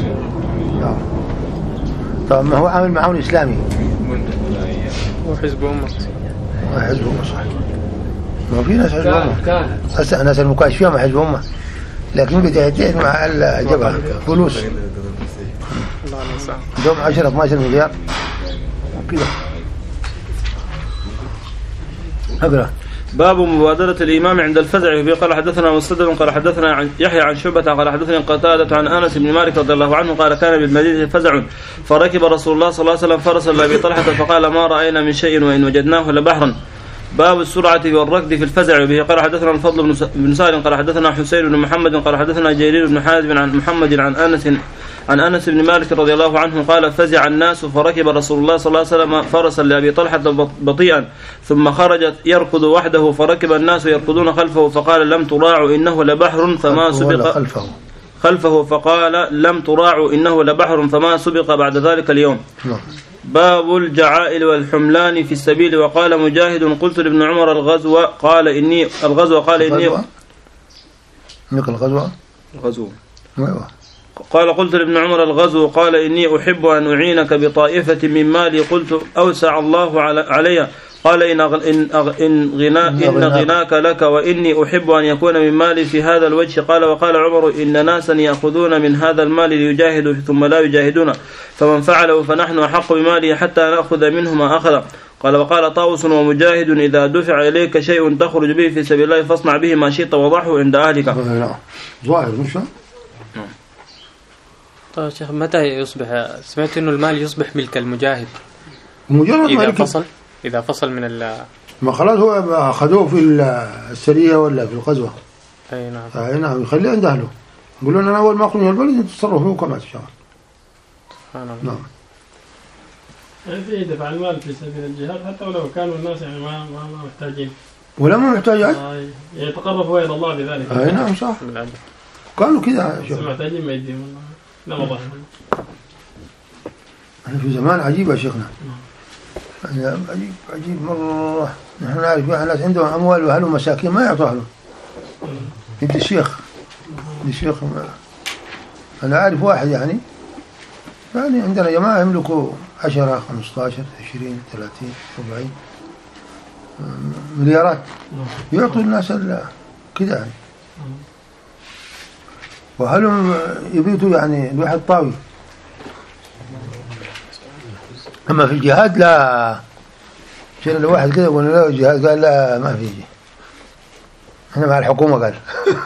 طب ما هو عامل معاون إسلامي وحزب أمة حزب أمة صح. ما في ناس حزب كان أمة كان هسه ناس المكاشفين مع حزب أمة لكن بتهدئ مع الجبهة فلوس الله ينصح. دوم عشرة اثنا عشر مليار وكذا. اقرأ. باب مبادرة الإمام عند الفزع. في قال حدثنا مسدد قال حدثنا عن يحيى عن شعبة قال حدثني قتادة عن أنس بن مالك رضي الله عنه قال كان بالمدينة فزع فركب رسول الله صلى الله عليه وسلم فرسا لأبي طلحة فقال ما رأينا من شيء وإن وجدناه لبحرا. باب السرعة والركض في الفزع. به قال حدثنا الفضل بن سالم قال حدثنا حسين بن محمد قال حدثنا جرير بن حازم عن محمد عن أنس عن أنس بن مالك رضي الله عنه قال فزع الناس فركب رسول الله صلى الله عليه وسلم فرسا لأبي طلحة بطيئا ثم خرج يركض وحده فركب الناس يركضون خلفه فقال لم تراعوا إنه لبحر فما سبق خلفه خلفه فقال لم تراعوا إنه لبحر فما سبق بعد ذلك اليوم. نعم. باب الجعائل والحملان في السبيل. وقال مجاهد قلت لابن عمر الغزو قال إني الغزو قال إني نقل الغزوة غزو ايوه قال قلت لابن عمر الغزو قال إني أحب أن أعينك بطائفة من مالي قلت أوسع الله علي قال إن, إن, إن, غنا إن غناك لك وإني أحب أن يكون من مالي في هذا الوجه. قال وقال عمر إن ناسا يأخذون من هذا المال ليجاهدوا ثم لا يجاهدون فمن فعله فنحن أحق بماله حتى نأخذ منه ما أخذ. قال وقال طاووس ومجاهد إذا دفع إليك شيء تخرج به في سبيل الله فاصنع به ما شئت وضعه عند أهلك. ظاهر مش طيب شيخ متى يصبح سمعت إنه المال يصبح ملك المجاهد مجرد إذا ما فصل إذا فصل من ال ما خلاص هو أخذوه في السرية ولا في الغزوة. أي نعم. أي نعم يخليه عند أهله يقولون أنا أول ما أخرج من البلد تتصرفوا كما تشاء. نعم. يعني في دفع المال في سبيل الجهاد حتى ولو كانوا الناس يعني ما ما, ما محتاجين ولا ما محتاجات آه يتقربوا إلى الله بذلك. أي نعم صح كانوا كذا بس محتاجين ما يديهم لا والله. أنا في زمان عجيب يا شيخنا يعني عجيب عجيب مرة. نحن نعرف يعني ناس عندهم أموال وأهلهم مساكين ما يعطوا أهلهم. يدي الشيخ يدي الشيخ أنا أعرف واحد يعني يعني عندنا جماعة يملكوا عشرة خمسة عشر عشرين ثلاثين أربعين مليارات يعطوا الناس كذا يعني وأهلهم يبيتوا يعني الواحد طاوي. أما في الجهاد لا شيء الواحد كذا يقول لا الجهاد قال لا ما في احنا مع الحكومة قال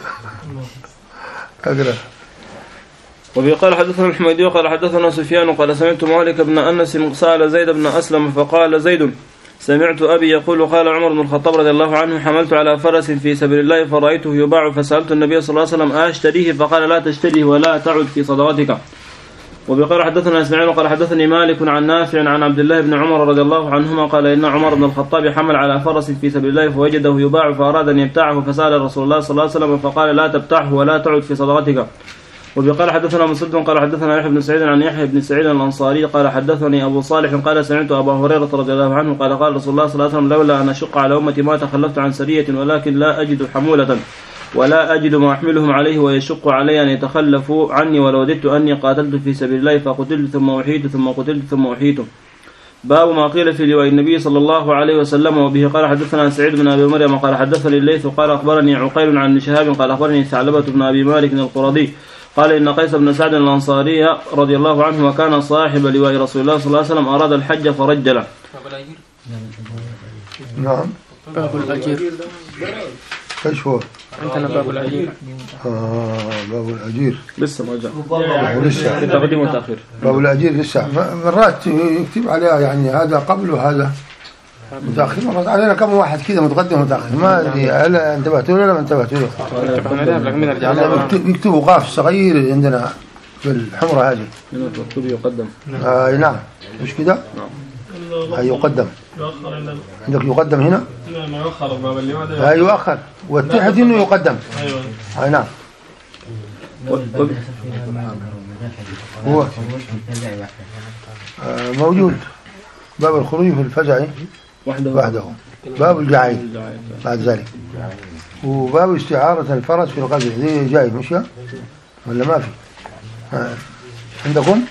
أقرأ. وفي قال حدثنا الحميدي قال حدثنا سفيان قال سمعت مالك بن أنس سأل زيد بن أسلم فقال زيد سمعت أبي يقول قال عمر بن الخطاب رضي الله عنه حملت على فرس في سبيل الله فرأيته يباع فسألت النبي صلى الله عليه وسلم أشتريه فقال لا تشتريه ولا تعد في صدقتك. وبقال حدثنا إسماعيل قال حدثني مالك عن نافع عن عبد الله بن عمر رضي الله عنهما قال إن عمر بن الخطاب حمل على فرس في سبيل الله فوجده يباع فأراد أن يبتاعه فسأل رسول الله صلى الله عليه وسلم فقال لا تبتعه ولا تعد في صدقتك. وبقال حدثنا مسدد قال حدثنا يحيى بن سعيد عن يحيى بن سعيد الأنصاري قال حدثني أبو صالح قال سمعت أبا هريرة رضي الله عنه قال قال رسول الله صلى الله عليه وسلم لولا أن أشق على أمتي ما تخلفت عن سرية ولكن لا أجد حمولة ولا أجد ما أحملهم عليه ويشق علي أن يتخلفوا عني ولوددت أني قاتلت في سبيل الله فقتلت ثم أحيت ثم قتلت ثم أحيت. باب ما قيل في لواء النبي صلى الله عليه وسلم. وبه قال حدثنا سعيد بن أبي مريم قال حدثني الليث قال أخبرني عقيل عن شهاب قال أخبرني ثعلبة بن أبي مالك القرظي قال إن قيس بن سعد الأنصاري رضي الله عنه وكان صاحب لواء رسول الله صلى الله عليه وسلم أراد الحج فرجله. نعم. باب الأجير. ايش هو؟ عندنا باب الأجير. آه باب الأجير لسه ما جاء. لسه. تقديم وتأخير. باب الأجير لسه مرات يكتب عليها يعني هذا قبل وهذا متأخر. مرات علينا كم واحد كذا متقدم ومتأخر ما أدري هل انتبهتوا له ولا ما انتبهتوا له؟ يكتبوا قاف صغير عندنا في الحمرة هذه. مكتوب يقدم. آه نعم مش كده؟ هاي يقدم. عندك يقدم هنا؟ لا ما يؤخر باب اللواء. هاي يؤخر والتحت إنه يقدم. أيوة. هاي نعم. هو آه موجود باب الخروج في الفزع وحده. وحده. باب الجعيل بعد ذلك. وباب استعارة الفرس في الغزو دي جاي مش ولا ما في؟ آه. عندكم؟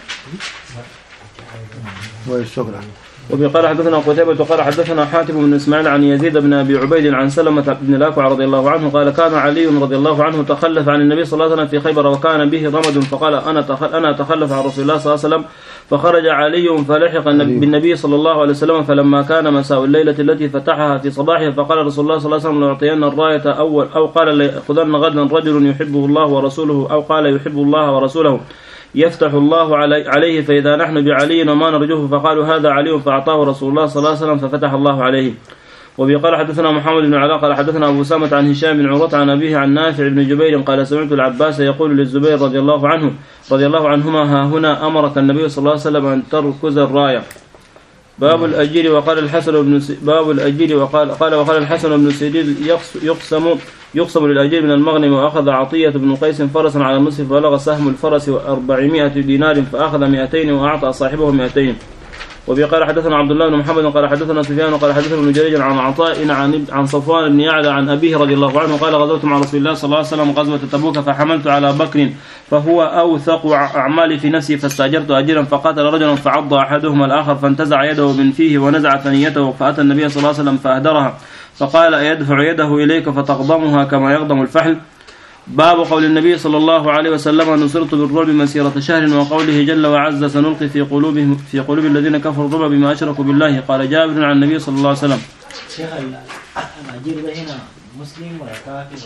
والشكرا. وبقال حدثنا قتيبة قال حدثنا حاتم بن إسماعيل عن يزيد بن أبي عبيد عن سلمة بن الأكوع رضي الله عنه قال كان علي رضي الله عنه تخلف عن النبي صلى الله عليه وسلم في خيبر وكان به رمد فقال أنا أنا أتخلف عن رسول الله صلى الله عليه وسلم فخرج علي فلحق بالنبي صلى الله عليه وسلم فلما كان مساء الليلة التي فتحها في صباحها فقال رسول الله صلى الله عليه وسلم لأعطين الراية أول أو قال ليأخذن غدا رجل يحبه الله ورسوله أو قال يحب الله ورسوله يفتح الله عليه فإذا نحن بعلي وما نرجوه فقالوا هذا علي فأعطاه رسول الله صلى الله عليه وسلم ففتح الله عليه. وبقال حدثنا محمد بن علاء قال حدثنا أبو سامة عن هشام بن عروة عن أبيه عن نافع بن جبير قال سمعت العباس يقول للزبير رضي الله عنه رضي الله عنهما ها هنا أمرك النبي صلى الله عليه وسلم أن تركز الراية. باب الأجير وقال الحسن بن س... باب الأجير وقال قال وقال الحسن بن سيرين يقسم يقسم للأجير من المغنم وأخذ عطية بن قيس فرسا على النصف فبلغ سهم الفرس أربعمائة دينار فأخذ مئتين وأعطى صاحبه مئتين. وبقال حدثنا عبد الله بن محمد قال حدثنا سفيان قال حدثنا ابن جريج عن عطاء عن عن صفوان بن يعلى عن أبيه رضي الله عنه قال غزوت مع رسول الله صلى الله عليه وسلم غزوة تبوك فحملت على بكر فهو أوثق أعمالي في نفسي فاستأجرت أجيرا فقاتل رجلا فعض أحدهما الآخر فانتزع يده من فيه ونزع ثنيته فأتى النبي صلى الله عليه وسلم فأهدرها فقال أيدفع يده إليك فتقضمها كما يقضم الفحل. باب قول النبي صلى الله عليه وسلم نصرت بالرعب مسيرة شهر وقوله جل وعز سنلقي في قلوبهم في قلوب الذين كفروا الرعب بما أشركوا بالله. قال جابر عن النبي صلى الله عليه وسلم شيخ الأجير ده هنا مسلم ولا كافر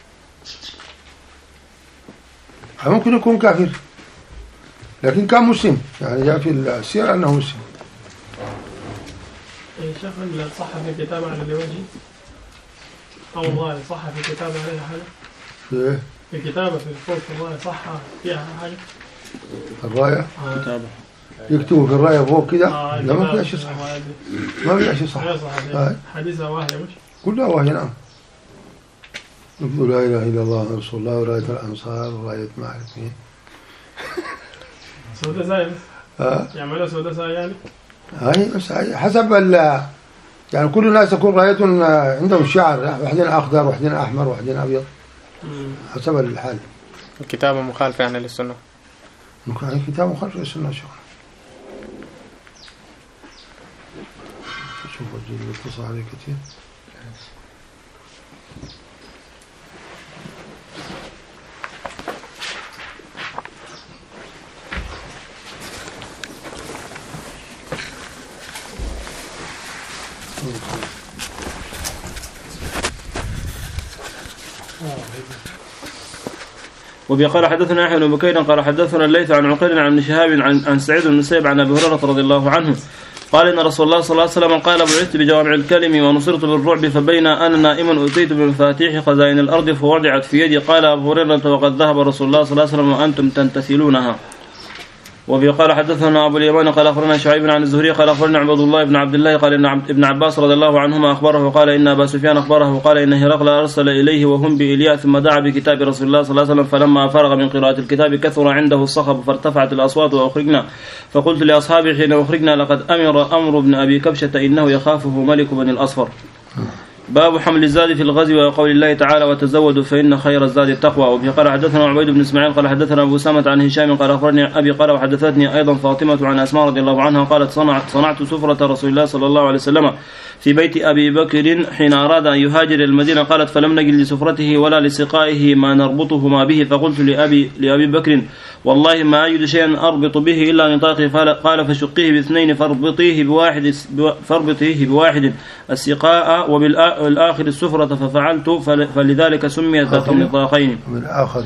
ولا ممكن يكون كافر لكن كان مسلم يعني جاء في السيرة أنه مسلم. شيخ صح في كتاب على الوجه أو الله صح في كتاب عليها حاجة في في كتابة في الفوق الراية صح فيها حاجة الراية آه. كتابة يكتبوا في الراية فوق كده آه لا ما في شيء صح ما في شيء صح آه. حديثة واحدة مش كلها واحدة نعم يقولوا لا إله إلا الله رسول الله وراية الأنصار وراية ما أعرف إيه سودة زي بس آه. يعملوا سودة زي يعني هاي بس هاي حسب ال يعني كل الناس تكون رايتهم عندهم شعر واحدين أخضر واحدين أحمر واحدين أبيض حسب الحال. الكتابة مخالفة يعني للسنة. يعني الكتابة مخالفة للسنة شغل. شوف الجيل اتصل عليه كثير. وبقال حدثنا يحيى بن بكير قال حدثنا الليث عن عقيل عن ابن شهاب عن عن سعيد بن المسيب عن ابي هريره رضي الله عنه قال ان رسول الله صلى الله عليه وسلم قال بعثت بجوامع الكلم ونصرت بالرعب فبين انا نائما اتيت بمفاتيح خزائن الارض فوضعت في يدي قال ابو هريره وقد ذهب رسول الله صلى الله عليه وسلم وانتم تنتسلونها. وفي قال حدثنا أبو اليمان قال أخبرنا شعيب عن الزهري قال أخبرنا عبد الله بن عبد الله قال إن ابن عباس رضي الله عنهما أخبره قال إن أبا سفيان أخبره قال إن هرقل أرسل إليه وهم بإلياء ثم دعا بكتاب رسول الله صلى الله عليه وسلم فلما فرغ من قراءة الكتاب كثر عنده الصخب فارتفعت الأصوات وأخرجنا فقلت لأصحابي حين أخرجنا لقد أمر أمر بن أبي كبشة إنه يخافه ملك بني الأصفر. باب حمل الزاد في الغزو وقول الله تعالى وتزودوا فإن خير الزاد التقوى. وفي قال حدثنا عبيد بن اسماعيل قال حدثنا أبو سامة عن هشام قال أخبرني أبي قال وحدثتني أيضا فاطمة عن أسماء رضي الله عنها قالت صنعت, صنعت سفرة رسول الله صلى الله عليه وسلم في بيت أبي بكر حين أراد أن يهاجر المدينة قالت فلم نجد لسفرته ولا لسقائه ما نربطهما به فقلت لأبي, لأبي بكر والله ما أجد شيئا أربط به إلا نطاقي قال فشقيه باثنين فاربطيه بواحد, فاربطيه بواحد السقاء وبالآخر السفرة ففعلت فلذلك سميت ذات النطاقين بالآخر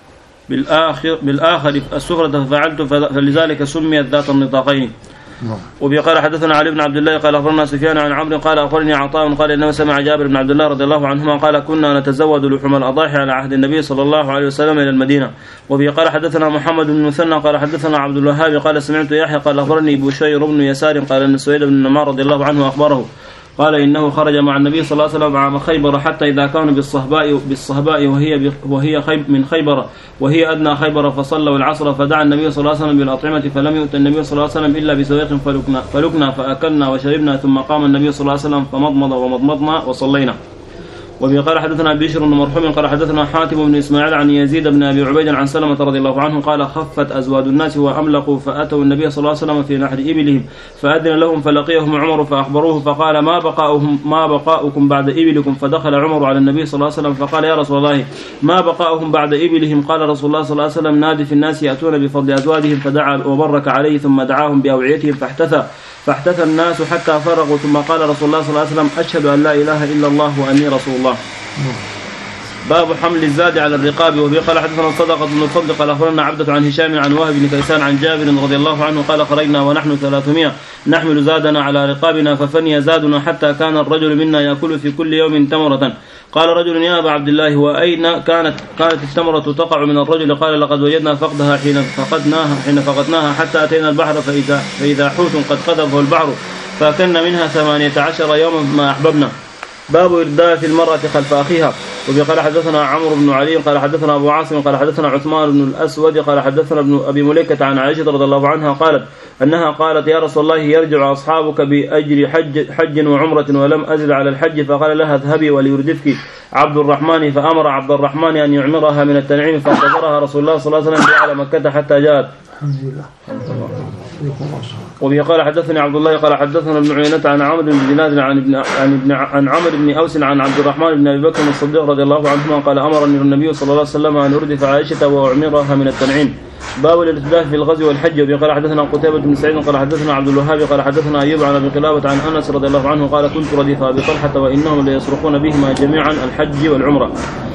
بالآخر بالآخر السفرة ففعلت فلذلك سميت ذات النطاقين. وبقال حدثنا علي بن عبد الله قال أخبرنا سفيان عن عمرو قال أخبرني عطاء قال إنه سمع جابر بن عبد الله رضي الله عنهما قال كنا نتزود لحوم الأضاحي على عهد النبي صلى الله عليه وسلم إلى المدينة. وبقال حدثنا محمد بن مثنى قال حدثنا عبد الوهاب قال سمعت يحيى قال أخبرني بشير بن يسار قال أن سويد بن نمار رضي الله عنه أخبره قال إنه خرج مع النبي صلى الله عليه وسلم عام خيبر حتى إذا كانوا بالصهباء بالصهباء وهي وهي خيب من خيبر وهي أدنى خيبر فصلوا العصر فدعا النبي صلى الله عليه وسلم بالأطعمة فلم يؤت النبي صلى الله عليه وسلم إلا بسويق فلكنا, فلكنا فأكلنا وشربنا ثم قام النبي صلى الله عليه وسلم فمضمض ومضمضنا وصلينا. وفي قال حدثنا بشر بن مرحوم قال حدثنا حاتم بن إسماعيل عن يزيد بن أبي عبيد عن سلمة رضي الله عنه قال خفت أزواد الناس وأملقوا فأتوا النبي صلى الله عليه وسلم في نحر إبلهم فأذن لهم فلقيهم عمر فأخبروه فقال ما بقاؤهم ما بقاؤكم بعد إبلكم فدخل عمر على النبي صلى الله عليه وسلم فقال يا رسول الله ما بقاؤهم بعد إبلهم قال رسول الله صلى الله عليه وسلم نادي في الناس يأتون بفضل أزوادهم فدعا وبرك عليه ثم دعاهم بأوعيتهم فاحتثى فاحتثى الناس حتى فرغوا ثم قال رسول الله صلى الله عليه وسلم أشهد أن لا إله إلا الله وأني رسول الله. باب حمل الزاد على الرقاب. وفي قال حدثنا صدقة بن الفضل قال أخبرنا عبدة عن هشام عن وهب بن كيسان عن جابر رضي الله عنه قال خرجنا ونحن ثلاثمائة نحمل زادنا على رقابنا ففني زادنا حتى كان الرجل منا يأكل في كل يوم تمرة. قال رجل يا أبا عبد الله وأين كانت كانت التمرة تقع من الرجل؟ قال لقد وجدنا فقدها حين فقدناها حين فقدناها حتى أتينا البحر فإذا فإذا حوت قد قذفه البحر فأكلنا منها ثمانية عشر يوما ما أحببنا. باب إرداف المرأة خلف أخيها. وفي قال حدثنا عمرو بن علي قال حدثنا أبو عاصم قال حدثنا عثمان بن الأسود قال حدثنا ابن أبي مليكة عن عائشة رضي الله عنها قالت أنها قالت يا رسول الله يرجع أصحابك بأجر حج, حج وعمرة ولم أزل على الحج فقال لها اذهبي وليردفك عبد الرحمن فأمر عبد الرحمن أن يعمرها من التنعيم فانتظرها رسول الله صلى الله عليه وسلم على مكة حتى جاءت. وبه قال حدثني عبد الله قال حدثنا ابن عيينة عن عمرو بن دينار عن ابن عن ابن عن عمرو بن أوس عن عبد الرحمن بن أبي بكر الصديق رضي الله عنهما قال أمرني النبي صلى الله عليه وسلم أن أردف عائشة وأعمرها من التنعيم. باب الارتداف في الغزو والحج. وبه قال حدثنا قتيبة بن سعيد قال حدثنا عبد الوهاب قال حدثنا أيوب عن أبي قلابة عن أنس رضي الله عنه قال كنت رديف أبي طلحة وإنهم ليصرخون بهما جميعا الحج والعمرة.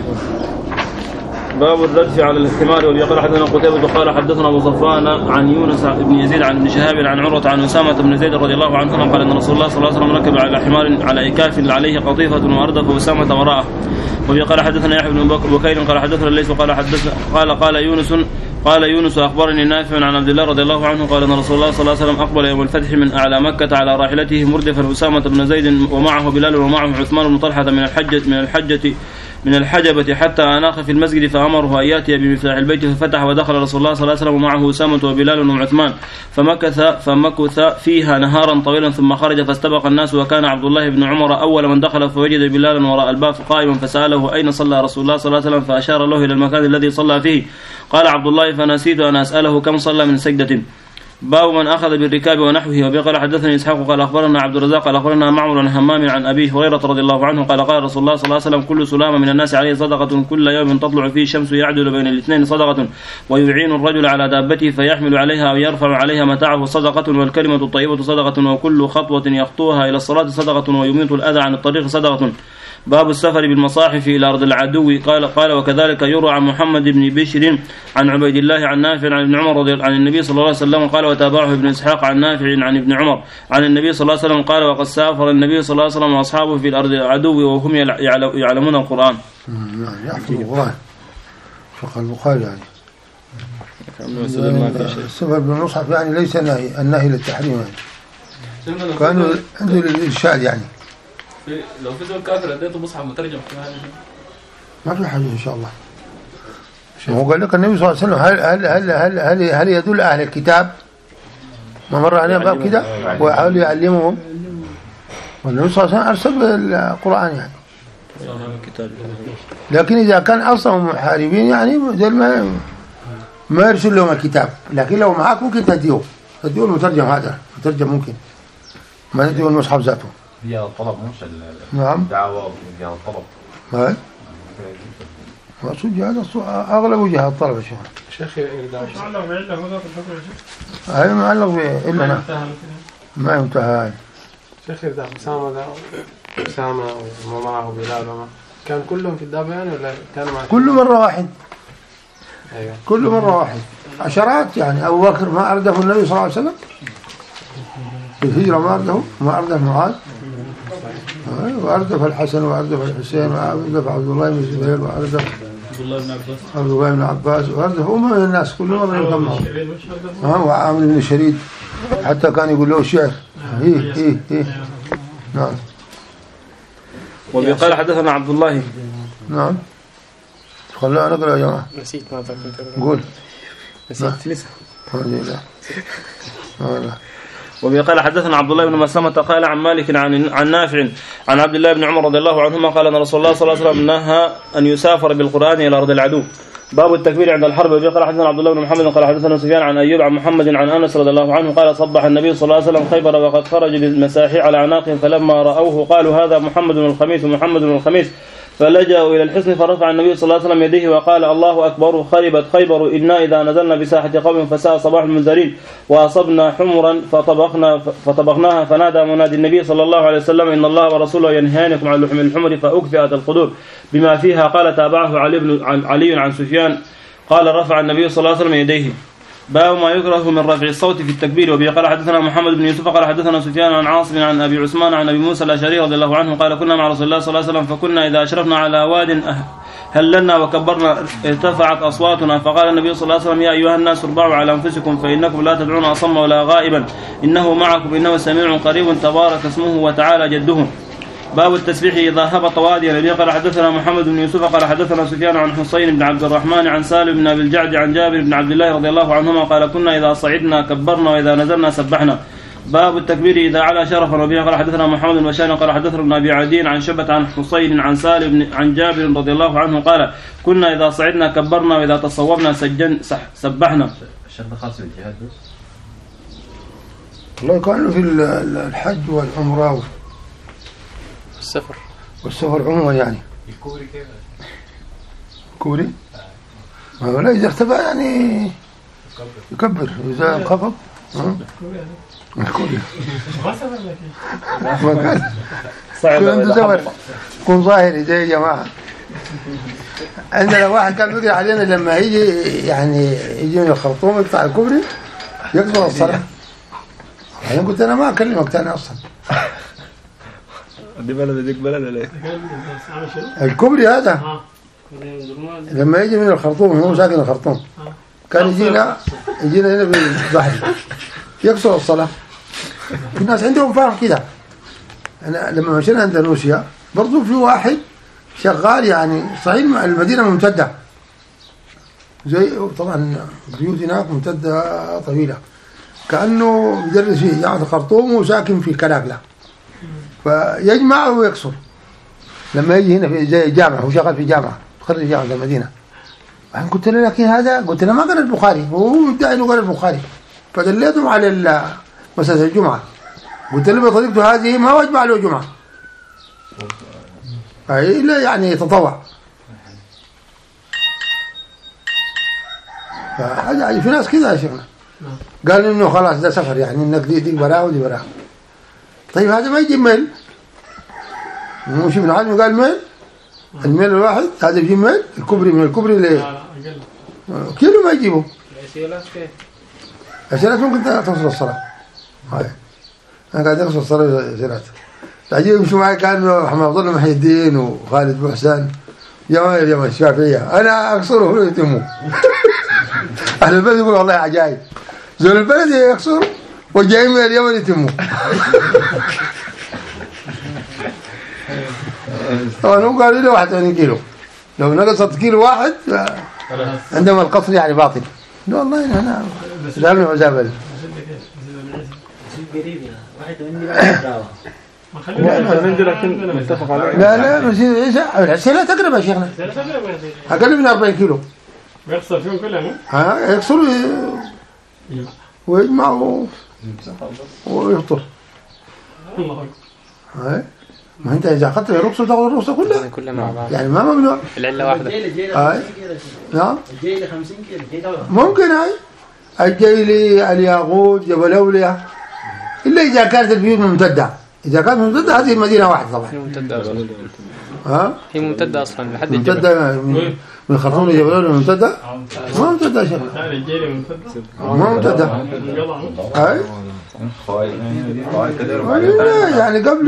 باب الردف على الحمار. وبه قال حدثنا قتيبة قال حدثنا أبو صفوان عن يونس بن يزيد عن ابن شهاب عن عروة عن أسامة بن زيد رضي الله عنهما قال أن رسول الله صلى الله عليه وسلم ركب على حمار على إكاف عليه قطيفة وأردف أسامة وراءه. وبه قال حدثنا يحيى بن بكير قال حدثنا الليث قال حدثنا قال قال يونس قال يونس أخبرني نافع عن عبد الله رضي الله عنه قال أن رسول الله صلى الله عليه وسلم أقبل يوم الفتح من أعلى مكة على راحلته مردفا أسامة بن زيد ومعه بلال ومعه عثمان بن طلحة من الحجة من الحجة من الحجبة حتى أناخ في المسجد فأمره أن يأتي بمفتاح البيت ففتح ودخل رسول الله صلى الله عليه وسلم ومعه أسامة وبلال وعثمان فمكث فمكث فيها نهارا طويلا ثم خرج فاستبق الناس وكان عبد الله بن عمر أول من دخل فوجد بلالا وراء الباب قائما فسأله أين صلى رسول الله صلى الله عليه وسلم فأشار له إلى المكان الذي صلى فيه قال عبد الله فنسيت أن أسأله كم صلى من سجدة. باب من أخذ بالركاب ونحوه. وبقال حدثني إسحاق قال أخبرنا عبد الرزاق قال أخبرنا معمر عن همام عن أبي هريرة رضي الله عنه قال قال رسول الله صلى الله عليه وسلم كل سلامة من الناس عليه صدقة كل يوم تطلع فيه الشمس يعدل بين الاثنين صدقة ويعين الرجل على دابته فيحمل عليها أو يرفع عليها متاعه صدقة والكلمة الطيبة صدقة وكل خطوة يخطوها إلى الصلاة صدقة ويميط الأذى عن الطريق صدقة. باب السفر بالمصاحف إلى أرض العدو. قال قال وكذلك يروى عن محمد بن بشر عن عبيد الله عن نافع عن ابن عمر رضي عن النبي صلى الله عليه وسلم قال وتابعه ابن إسحاق عن نافع عن ابن عمر عن النبي صلى الله عليه وسلم قال وقد سافر النبي صلى الله عليه وسلم وأصحابه في الأرض العدو وهم يعلمون القرآن. نعم يحفظ القرآن فقال البخاري يعني السفر بالمصحف يعني ليس نهي النهي للتحريم يعني كانوا عنده الإرشاد يعني لو في زول كافر اديته مصحف مترجم ما في حاجة إن شاء الله. هو قال لك النبي صلى الله عليه وسلم هل هل هل هل هل, هل يدل أهل الكتاب ما مر عليهم باب كده ويحاول يعلمهم والنبي صلى الله عليه وسلم أرسل بالقرآن يعني. لكن إذا كان أصلا محاربين يعني ما ما يرسل لهم الكتاب لكن لو معاك ممكن تديه تديه المترجم هذا مترجم ممكن ما تديه المصحف ذاته. جهة الطلب مش نعم الدعوة جهة الطلب. هاي مقصود جهة أغلب جهة الطلب يا شيخ. شيخ يرداء معلق بعلة هو ذاك الحكم يا شيخ. هاي معلق إلا أنا ما ينتهى. شيخ يرداء أسامة ذا أسامة ومعه بلال وما كان كلهم في الدابة يعني ولا كانوا مع كل مرة واحد؟ أيوة كل مرة واحد عشرات يعني. أبو بكر ما أردف النبي صلى الله عليه وسلم في الهجرة ما أردف ما أردف معاذ وأردف الحسن وأردف الحسين وأردف عبد الله بن الزبير وأردف عبد الله بن عباس عبد الله بن عباس وأردف أمة من الناس كل مرة يقام معهم. ها وعامر بن شريد حتى كان يقول له الشعر هي هي هي نعم. وقال حدثنا عبد الله نعم. خلونا نقرأ يا جماعة. نسيت ماذا كنت قول. نسيت لسه. الحمد لله. والله. وقال حدثنا عبد الله بن مسلمة قال عن مالك عن عن نافع عن عبد الله بن عمر رضي الله عنهما قال ان رسول الله صلى الله عليه وسلم نهى ان يسافر بالقرآن الى ارض العدو. باب التكبير عند الحرب. وقال حدثنا عبد الله بن محمد قال حدثنا سفيان عن ايوب عن محمد عن انس رضي الله عنه قال صبح النبي صلى الله عليه وسلم خيبر وقد خرج بالمساحي على اعناقهم فلما راوه قالوا هذا محمد بن الخميس ومحمد بن الخميس فلجأوا إلى الحصن فرفع النبي صلى الله عليه وسلم يديه وقال الله أكبر خربت خيبر إنا إذا نزلنا بساحة قوم فساء صباح المنذرين وأصبنا حمرا فطبخنا فطبخناها فنادى منادي النبي صلى الله عليه وسلم إن الله ورسوله ينهانكم عن لحم الحمر فأكفئت القدور بما فيها. قال تابعه علي بن علي عن سفيان قال رفع النبي صلى الله عليه وسلم يديه. باب ما يكره من رفع الصوت في التكبير. وبه قال حدثنا محمد بن يوسف قال حدثنا سفيان عن عاصم عن ابي عثمان عن ابي موسى الاشعري رضي الله عنه قال كنا مع رسول الله صلى الله عليه وسلم فكنا اذا اشرفنا على واد هللنا وكبرنا ارتفعت اصواتنا فقال النبي صلى الله عليه وسلم يا ايها الناس اربعوا على انفسكم فانكم لا تدعون اصم ولا غائبا انه معكم انه سميع قريب تبارك اسمه وتعالى جده. باب التسبيح إذا هبط واديا. النبي قال حدثنا محمد بن يوسف قال حدثنا سفيان عن حسين بن عبد الرحمن عن سالم بن أبي الجعد عن جابر بن عبد الله رضي الله عنهما قال كنا إذا صعدنا كبرنا وإذا نزلنا سبحنا. باب التكبير إذا على شرفا. وبه قال حدثنا محمد بن بشار قال حدثنا ابن أبي عدين عن شبة عن حسين عن سالم عن جابر رضي الله عنه قال كنا إذا صعدنا كبرنا وإذا تصوبنا سجن سبحنا. الشرط خاص بالجهاد بس. والله كانوا في الحج والعمرة السفر والسفر عموما يعني. الكوري كيف؟ كوري؟ ما لا إذا ارتفع يعني يكبر إذا انخفض. الكوري. ما سبب لك ما كان. كل عنده سفر كون ظاهري زي يا جماعة. عندنا واحد كان بيقول علينا لما يجي يعني يجي من الخرطوم يقطع الكوبري يقطع الصلاة. أنا قلت أنا ما أكلمك تاني أصلا. دي بلد ديك بلد ولا ايه؟ الكوبري هذا لما يجي من الخرطوم هو ساكن الخرطوم كان يجينا يجينا هنا بالبحر يقصر الصلاة. الناس عندهم فهم كده. أنا لما مشينا عند روسيا برضو في واحد شغال يعني صحيح المدينة ممتدة زي طبعا بيوت هناك ممتدة طويلة كأنه مدرس فيه يعني الخرطوم وساكن في كلاكلا فيجمع ويكسر. لما يجي هنا في زي جامعة هو شغال في جامعة خرج جامعة المدينة. أنا قلت له لكن هذا قلت له ما قرأ البخاري وهو يدعي إنه قرأ البخاري فدليتهم على مسألة الجمعة قلت له بطريقته هذه ما وجب له جمعة أي لا يعني يتطوع. فهذا في ناس كذا يا شيخنا قال إنه خلاص ده سفر يعني إنك دي دي براه ودي براه. طيب هذا ما يجيب ميل مش ابن حزم قال ميل الميل الواحد هذا يجيب ميل الكبري من الكبري ليه كيلو ما يجيبه. الأسئلة ممكن توصل الصلاة هاي أنا قاعد أوصل الصلاة الأسئلة تعجيب مش معي كان محمد عبد الله محي الدين وخالد بن حسين جماعة جماعة الشافعية أنا أقصره هو يتمه أهل البلد يقول والله عجائب، زول البلد يكسر وجاي من اليمن يتموا. طبعا قالوا لي واحد وثمانين كيلو، لو نقصت كيلو واحد عندما القصر يعني باطل. لا والله أنا ذهبنا وزابل. لا لا مسجد عيسى الحسين تقرب يا شيخنا، أقل من أربعين كيلو. بيخسر فيهم كلهم؟ ها يكسر ويجمع ويفطر. الله أكبر. هاي ما أنت إذا أخذت الرخصة تأخذ الرخصة كلها. كلها مع بعض. يعني ما ممنوع. العلة واحدة. هاي. نعم. الجيلي خمسين كيلو. ممكن هاي. الجيلي، الياقوت، جبل أولياء. إلا إذا كانت البيوت ممتدة. إذا كانت ممتدة هذه مدينة واحدة طبعا. هي ممتدة أصلا. ها؟ هي ممتدة أصلا لحد الجبل. ممتدة من من خرطوم لجبل أولياء ممتدة؟ ما ممتدة يا شيخ. الجيلي ممتدة. ما ممتدة. هاي. يعني قبل.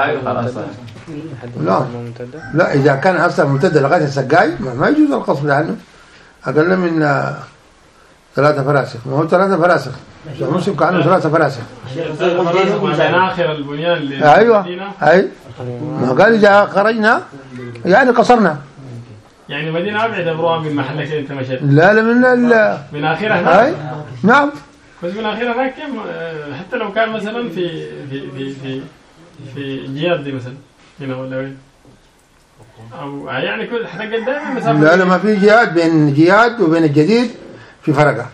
لا. لا إذا كان أصلا ممتدة لغاية السقاي ما يجوز القصد عنه. أقل من ثلاثة فراسخ، ما هو ثلاثة فراسخ. مسلم كانوا ثلاثة فراسخ. عشان آخر البنيان اللي أيوة أي ما قال إذا خرجنا يعني قصرنا. يعني مدينة أبعد أبروها من محلك أنت مشيت. لا لا من ال من آخرها هناك. أي نعم. بس من آخرها هناك كم حتى لو كان مثلا في في في في في جياد دي مثلا هنا ولا وين؟ أو يعني كل حتى قدامي مثلا. لا لا ما في جياد، بين جياد وبين الجديد في فرقة.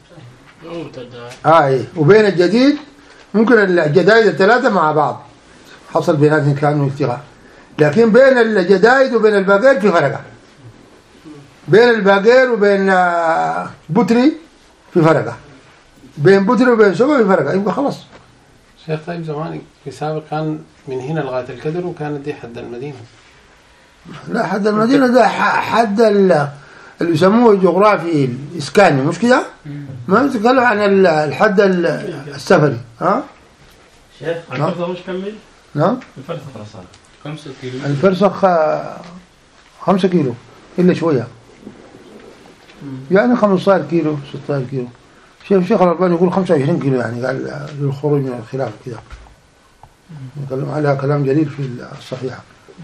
آه إيه وبين الجديد ممكن الجدايد الثلاثة مع بعض حصل بيناتهم كانوا اتغاء، لكن بين الجدايد وبين الباقير في فرقة، بين الباقير وبين بطري في فرقة، بين بطري وبين سوبر في فرقة، يبقى خلاص. شيخ طيب زمان في سابق كان من هنا لغاية الكدر وكانت دي حد المدينة. لا حد المدينة ده حد اللي يسموه الجغرافي الإسكاني مش كده؟ ما نتكلم عن الحد السفري. ها؟ شيخ الفرسخ مش كمل؟ نعم الفرسخ خمسة كيلو. الفرسخ خمسة كيلو إلا شوية، يعني خمسة عشر كيلو ستة عشر كيلو. شيخ الشيخ الألباني يقول خمسة وعشرين كيلو، يعني قال للخروج من الخلاف كده. نتكلم على كلام جليل في الصحيحة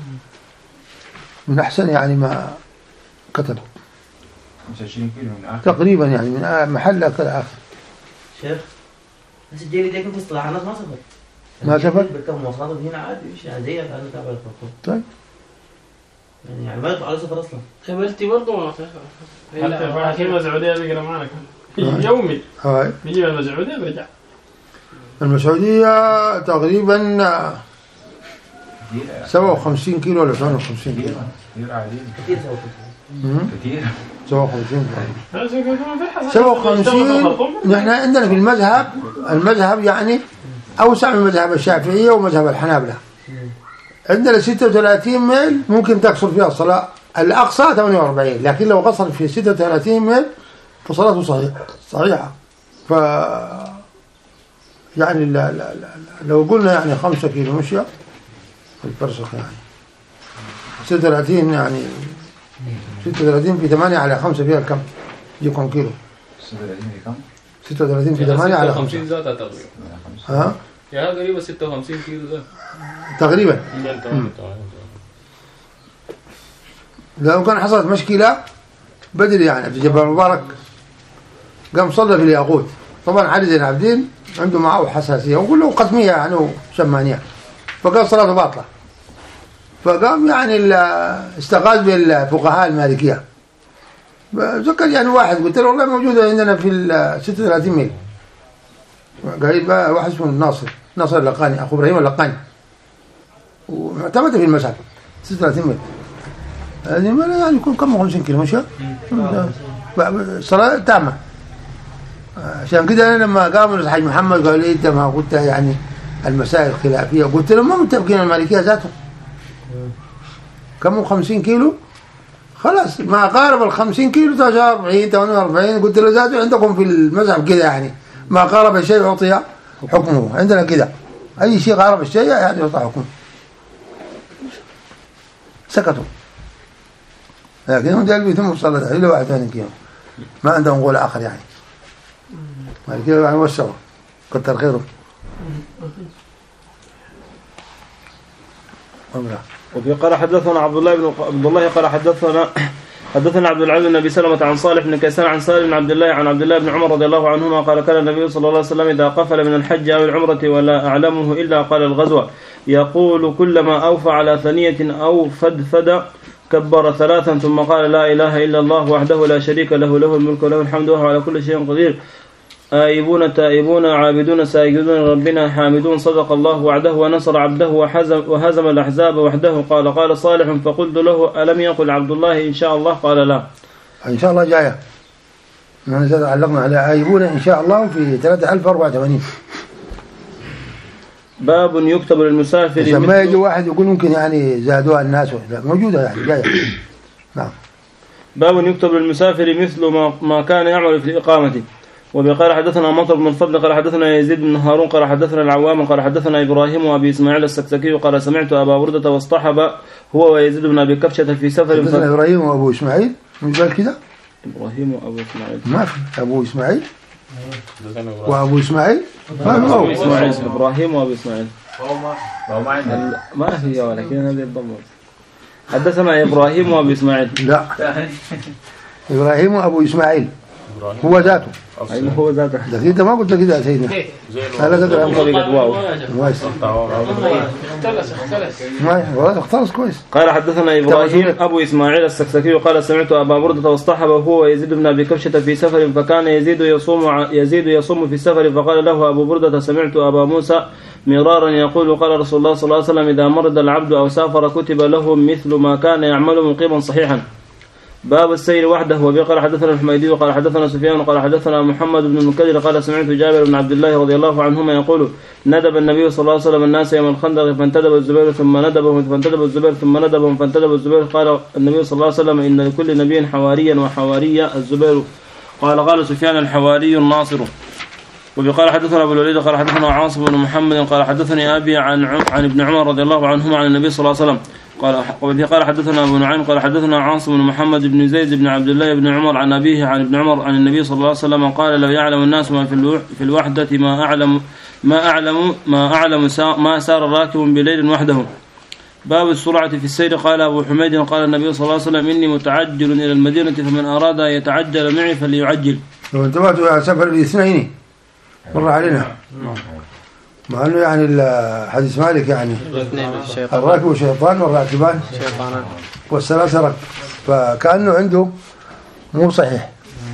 من أحسن يعني ما كتب. خمسة وعشرين كيلو من آخر تقريبا يعني من محل آخر. شيخ بس الجيلي ده في اصطلاحات ما سبق. ما سبق؟ بركب مواصلات هنا عادي مش عادية أنا تابع الخطوط. طيب. يعني يعني ما يطلع على سفر أصلا. قبلتي برضه ما حتى بعد كلمة سعودية بيقرأ معنا يومي. هاي. بيجي من المسعودية برجع. المسعودية تقريبا سبعة وخمسين كيلو ولا ثمانية وخمسين كيلو. كثير عادي. كثير سبعة وخمسين. كثير. سبعة وخمسين سبعة وخمسين. نحن عندنا في المذهب، المذهب يعني أوسع من مذهب الشافعية ومذهب الحنابلة. عندنا ستة وثلاثين ميل ممكن تقصر فيها الصلاة، الأقصى ثمانية وأربعين، لكن لو قصر في ستة وثلاثين ميل فصلاته صحيحة صحيحة. ف يعني لا لا لا لو قلنا يعني خمسة كيلو مشي الفرسخ يعني ستة وثلاثين، يعني ستة وثلاثين في ثمانية على خمسة فيها كم؟ يكون كيلو. ستة وثلاثين في كم؟ ستة وثلاثين في ثمانية على خمسة. ستة وخمسين ذاتها تقريبا. ها؟ يا قريبة ستة وخمسين كيلو ذات. تقريبا. لو كان حصلت مشكلة بدري يعني في جبل المبارك قام صلى في الياقوت، طبعا علي زين العابدين عنده معه حساسية وقال له قسمية يعني وشمانية، فقال صلاته باطلة، فقام يعني استغاث بالفقهاء المالكية. ذكر يعني واحد قلت له والله موجودة عندنا في ال ستة وثلاثين ميل، قال بقى واحد اسمه الناصر ناصر اللقاني أخو إبراهيم اللقاني، ومعتمد في المسجد ستة وثلاثين ميل، هذه ما يعني يكون كم خمسين كيلو مشى صلاة تامة. عشان كده أنا لما قاموا الحاج محمد قال لي أنت ما قلت يعني المسائل خلافية، قلت لهم ما متفقين المالكية ذاته كم خمسين كيلو خلاص ما قارب الخمسين كيلو تسعة وأربعين ثمانية وأربعين، قلت له ذاته عندكم في المذهب كده يعني ما قارب الشيء يعطي حكمه، عندنا كده أي شيء قارب الشيء يعني يعطي حكمه. سكتوا، لكن هم قالوا يتم الصلاة إلى واحد ثاني كيلو. ما عندهم قول آخر يعني. بعد كده يعني وسعوا كتر خيره. وفي قال حدثنا عبد الله بن عبد الله قال حدثنا حدثنا عبد العزيز بن ابي سلمة عن صالح بن كيسان عن سالم بن عبد الله عن عبد الله بن عمر رضي الله عنهما قال كان النبي صلى الله عليه وسلم اذا قفل من الحج او العمرة ولا اعلمه الا قال الغزوة يقول كلما اوفى على ثنية او فدفد كبر ثلاثا ثم قال لا اله الا الله وحده لا شريك له له الملك وله الحمد وهو على كل شيء قدير آيبون تائبون عابدون سائجدون ربنا حامدون صدق الله وعده ونصر عبده وحزم وهزم الأحزاب وحده. قال قال صالح فقلت له ألم يقل عبد الله إن شاء الله؟ قال لا. إن شاء الله جاية نحن علقنا على آيبون إن شاء الله في ثلاثة آلاف وأربعة وثمانين. باب يكتب للمسافر إذا ما يجي واحد يقول ممكن يعني زادوها الناس موجودة يعني جاية. نعم. باب يكتب للمسافر مثل ما, ما كان يعمل في إقامته. وبقال حدثنا مطر بن الفضل قال حدثنا يزيد بن هارون قال حدثنا العوام قال حدثنا إبراهيم وأبي إسماعيل السكسكي قال سمعت أبا بردة واصطحب هو ويزيد بن أبي كبشة في سفر. حدثنا إبراهيم وأبو إسماعيل مش قال كده؟ إبراهيم وأبو إسماعيل ما في أبو إسماعيل وأبو إسماعيل ما في أبو إسماعيل إبراهيم وأبو إسماعيل ما هي ولكن هذه الضمة. حدثنا إبراهيم وأبو إسماعيل لا إبراهيم وأبو إسماعيل هو ذاته. أيوه هو ذاته. ده كده ما قلت كده يا سيدنا. هلا ذاته عن طريقة واو. كويس. ما اختلص كويس. قال حدثنا إبراهيم أبو إسماعيل السكسكي قال سمعت أبا بردة واصطحب هو ويزيد بن أبي كبشة في سفر فكان يزيد يصوم يزيد يصوم في السفر فقال له أبو بردة سمعت أبا موسى مرارا يقول قال رسول الله صلى الله عليه وسلم إذا مرض العبد أو سافر كتب له مثل ما كان يعمل مقيما صحيحا. باب السير وحده. وبقال حدثنا الحميدي وقال حدثنا سفيان وقال حدثنا محمد بن المنكدر قال سمعت جابر بن عبد الله رضي الله عنهما يقول ندب النبي صلى الله عليه وسلم الناس يوم الخندق فانتدب الزبير ثم ندبهم فانتدب الزبير ثم ندبهم فانتدب الزبير. قال النبي صلى الله عليه وسلم إن لكل نبي حواريا وحواري الزبير. قال قال سفيان الحواري الناصر. وبقال حدثنا ابو الوليد قال حدثنا عاصم بن محمد قال حدثني ابي عن عن ابن عمر رضي الله عنهما عن النبي صلى الله عليه وسلم قال. وبقال حدثنا ابو نعيم قال حدثنا عاصم بن محمد بن زيد بن عبد الله بن عمر عن ابيه عن ابن عمر عن النبي صلى الله عليه وسلم قال لو يعلم الناس ما في في الوحده ما اعلم ما اعلم ما اعلم ما سار راكب بليل وحده. باب السرعه في السير. قال ابو حميد قال النبي صلى الله عليه وسلم اني متعجل الى المدينه فمن اراد ان يتعجل معي فليعجل. لو انتبهتوا على سفر الاثنين مر علينا مع انه يعني حديث مالك يعني الراكب شيطان والراكبان شيطانان والثلاثه ركب فكانه عنده مو صحيح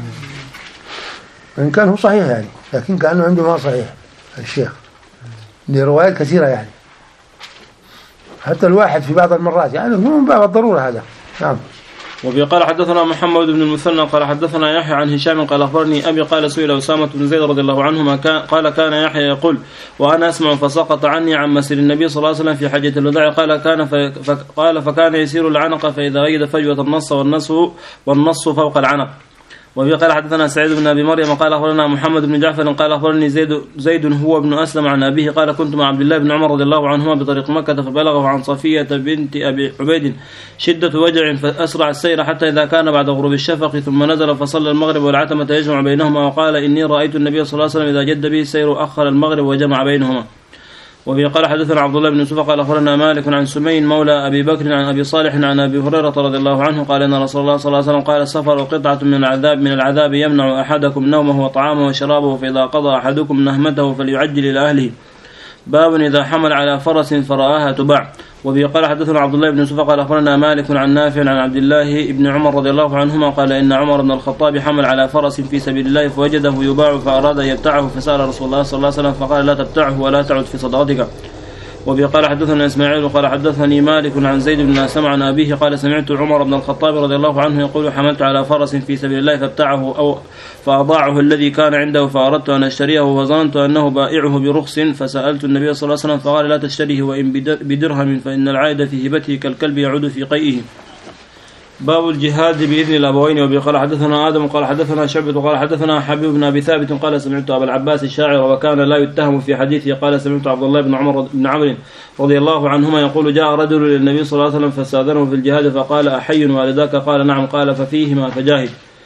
وان كان هو صحيح يعني لكن كانه عنده ما صحيح الشيخ. دي روايات كثيره يعني حتى الواحد في بعض المرات يعني مو من باب الضروره هذا. نعم. وقال حدثنا محمد بن المثنى قال حدثنا يحيى عن هشام قال أخبرني أبي قال سئل أسامة بن زيد رضي الله عنهما قال كان يحيى يقول وأنا أسمع فسقط عني عن مسير النبي صلى الله عليه وسلم في حجة الوداع قال كان فقال فكان يسير العنق فإذا وجد فجوة النص والنص والنص فوق العنق. وفي قال حدثنا سعيد بن أبي مريم قال أخبرنا محمد بن جعفر قال أخبرني زيد زيد هو ابن أسلم عن أبيه قال كنت مع عبد الله بن عمر رضي الله عنهما بطريق مكة فبلغه عن صفية بنت أبي عبيد شدة وجع فأسرع السير حتى إذا كان بعد غروب الشفق ثم نزل فصلى المغرب والعتمة يجمع بينهما وقال إني رأيت النبي صلى الله عليه وسلم إذا جد به السير أخر المغرب وجمع بينهما. وفي قال حدثنا عبد الله بن يوسف قال أخبرنا مالك عن سمين مولى أبي بكر عن أبي صالح عن أبي هريرة رضي الله عنه قال إن رسول الله صلى الله عليه وسلم قال السفر قطعة من العذاب من العذاب يمنع أحدكم نومه وطعامه وشرابه فإذا قضى أحدكم نهمته فليعجل إلى أهله. باب إذا حمل على فرس فرآها تباع. وفي قال حدثنا عبد الله بن يوسف قال أخبرنا مالك عن نافع عن عبد الله بن عمر رضي الله عنهما قال إن عمر بن الخطاب حمل على فرس في سبيل الله فوجده يباع فأراد أن يبتعه فسأل رسول الله صلى الله عليه وسلم فقال لا تبتعه ولا تعد في صدقتك. وبي قال حدثنا إسماعيل قال حدثني مالك عن زيد بن أسلم عن أبيه قال سمعت عمر بن الخطاب رضي الله عنه يقول حملت على فرس في سبيل الله فابتعه أو فأضاعه الذي كان عنده فأردت أن أشتريه وظننت أنه بائعه برخص فسألت النبي صلى الله عليه وسلم فقال لا تشتريه وإن بدرهم فإن العائد في هبته كالكلب يعود في قيئه. باب الجهاد بإذن الأبوين. وبي قال حدثنا آدم قال حدثنا شعبة قال حدثنا حبيب بن أبي ثابت قال سمعت أبا العباس الشاعر وكان لا يتهم في حديثه قال سمعت عبد الله بن عمر بن عمرو رضي الله عنهما يقول جاء رجل للنبي صلى الله عليه وسلم فاستأذنه في الجهاد فقال أحي والداك قال نعم قال ففيهما فجاهد.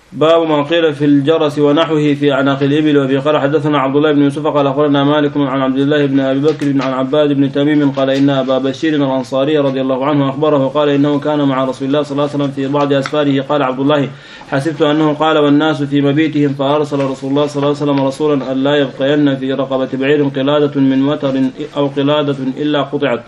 باب ما قيل في الجرس ونحوه في أعناق الإبل. وفي قال حدثنا عبد الله بن يوسف قال أخبرنا مالك عن عبد الله بن أبي بكر عن عباد بن تميم قال إن أبا بشير الأنصاري رضي الله عنه أخبره قال إنه كان مع رسول الله صلى الله عليه وسلم في بعض أسفاره. قال عبد الله حسبت أنه قال والناس في مبيتهم فأرسل رسول الله صلى الله عليه وسلم رسولا أن لا يبقين في رقبة بعير قلادة من وتر أو قلادة إلا قطعت.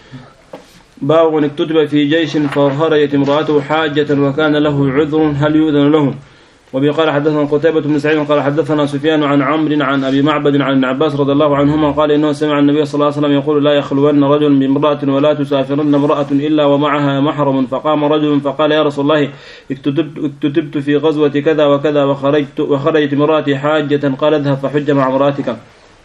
باب من اكتتب في جيش فخرجت امرأته حاجة وكان له عذر هل يؤذن له. وبي قال حدثنا قتيبة بن سعيد قال حدثنا سفيان عن عمرو عن أبي معبد عن ابن عباس رضي الله عنهما قال إنه سمع النبي صلى الله عليه وسلم يقول لا يخلون رجل بامرأة ولا تسافرن امرأة إلا ومعها محرم. فقام رجل فقال يا رسول الله اكتتبت في غزوة كذا وكذا وخرجت وخرجت امرأتي حاجة قال اذهب فحج مع امرأتك.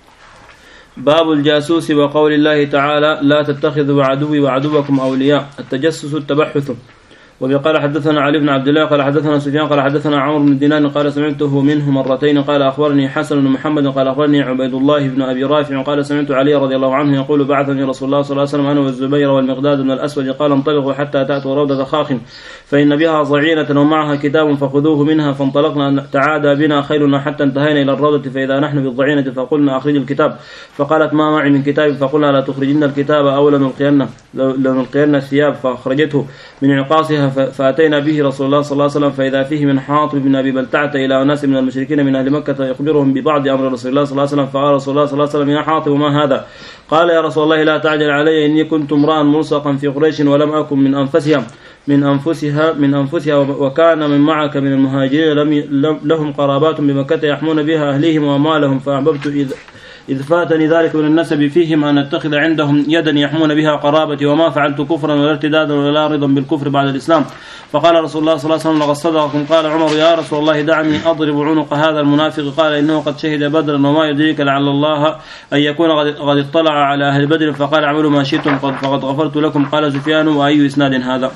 باب الجاسوس وقول الله تعالى لا تتخذوا عدوي وعدوكم أولياء. التجسس التبحث. وقال حدثنا علي بن عبد الله قال حدثنا سفيان قال حدثنا عمرو بن دينار قال سمعته منه مرتين قال أخبرني حسن بن محمد قال أخبرني عبيد الله بن أبي رافع قال سمعت علي رضي الله عنه يقول بعثني رسول الله صلى الله عليه وسلم أنا والزبير والمقداد بن الأسود قال انطلقوا حتى تأتوا روضة خاخ فإن بها ضعينة ومعها كتاب فخذوه منها. فانطلقنا تعادى بنا خيلنا حتى انتهينا إلى الروضة فإذا نحن بالضعينة فقلنا أخرج الكتاب فقالت ما معي من كتاب فقلنا لا تخرجن الكتاب أو لنلقين الثياب فأخرجته من عقاصها فأتينا به رسول الله صلى الله عليه وسلم فإذا فيه من حاطب بن أبي بلتعة إلى أناس من المشركين من أهل مكة يخبرهم ببعض أمر رسول الله صلى الله عليه وسلم. فقال رسول الله صلى الله عليه وسلم يا حاطب ما هذا؟ قال يا رسول الله لا تعجل علي إني كنت امرأ ملصقا في قريش ولم أكن من أنفسها من أنفسها من أنفسها وكان من معك من المهاجرين لهم قرابات بمكة يحمون بها أهليهم وأموالهم فأحببت إذ إذ فاتني ذلك من النسب فيهم أن أتخذ عندهم يدا يحمون بها قرابتي وما فعلت كفرا ولا ارتدادا ولا رضا بالكفر بعد الإسلام. فقال رسول الله صلى الله عليه وسلم لقد صدقكم. قال عمر يا رسول الله دعني أضرب عنق هذا المنافق. قال إنه قد شهد بدرا وما يدريك لعل الله أن يكون قد اطلع على أهل بدر. فقال اعملوا ما شئتم فقد غفرت لكم. قال سفيان وأي إسناد هذا؟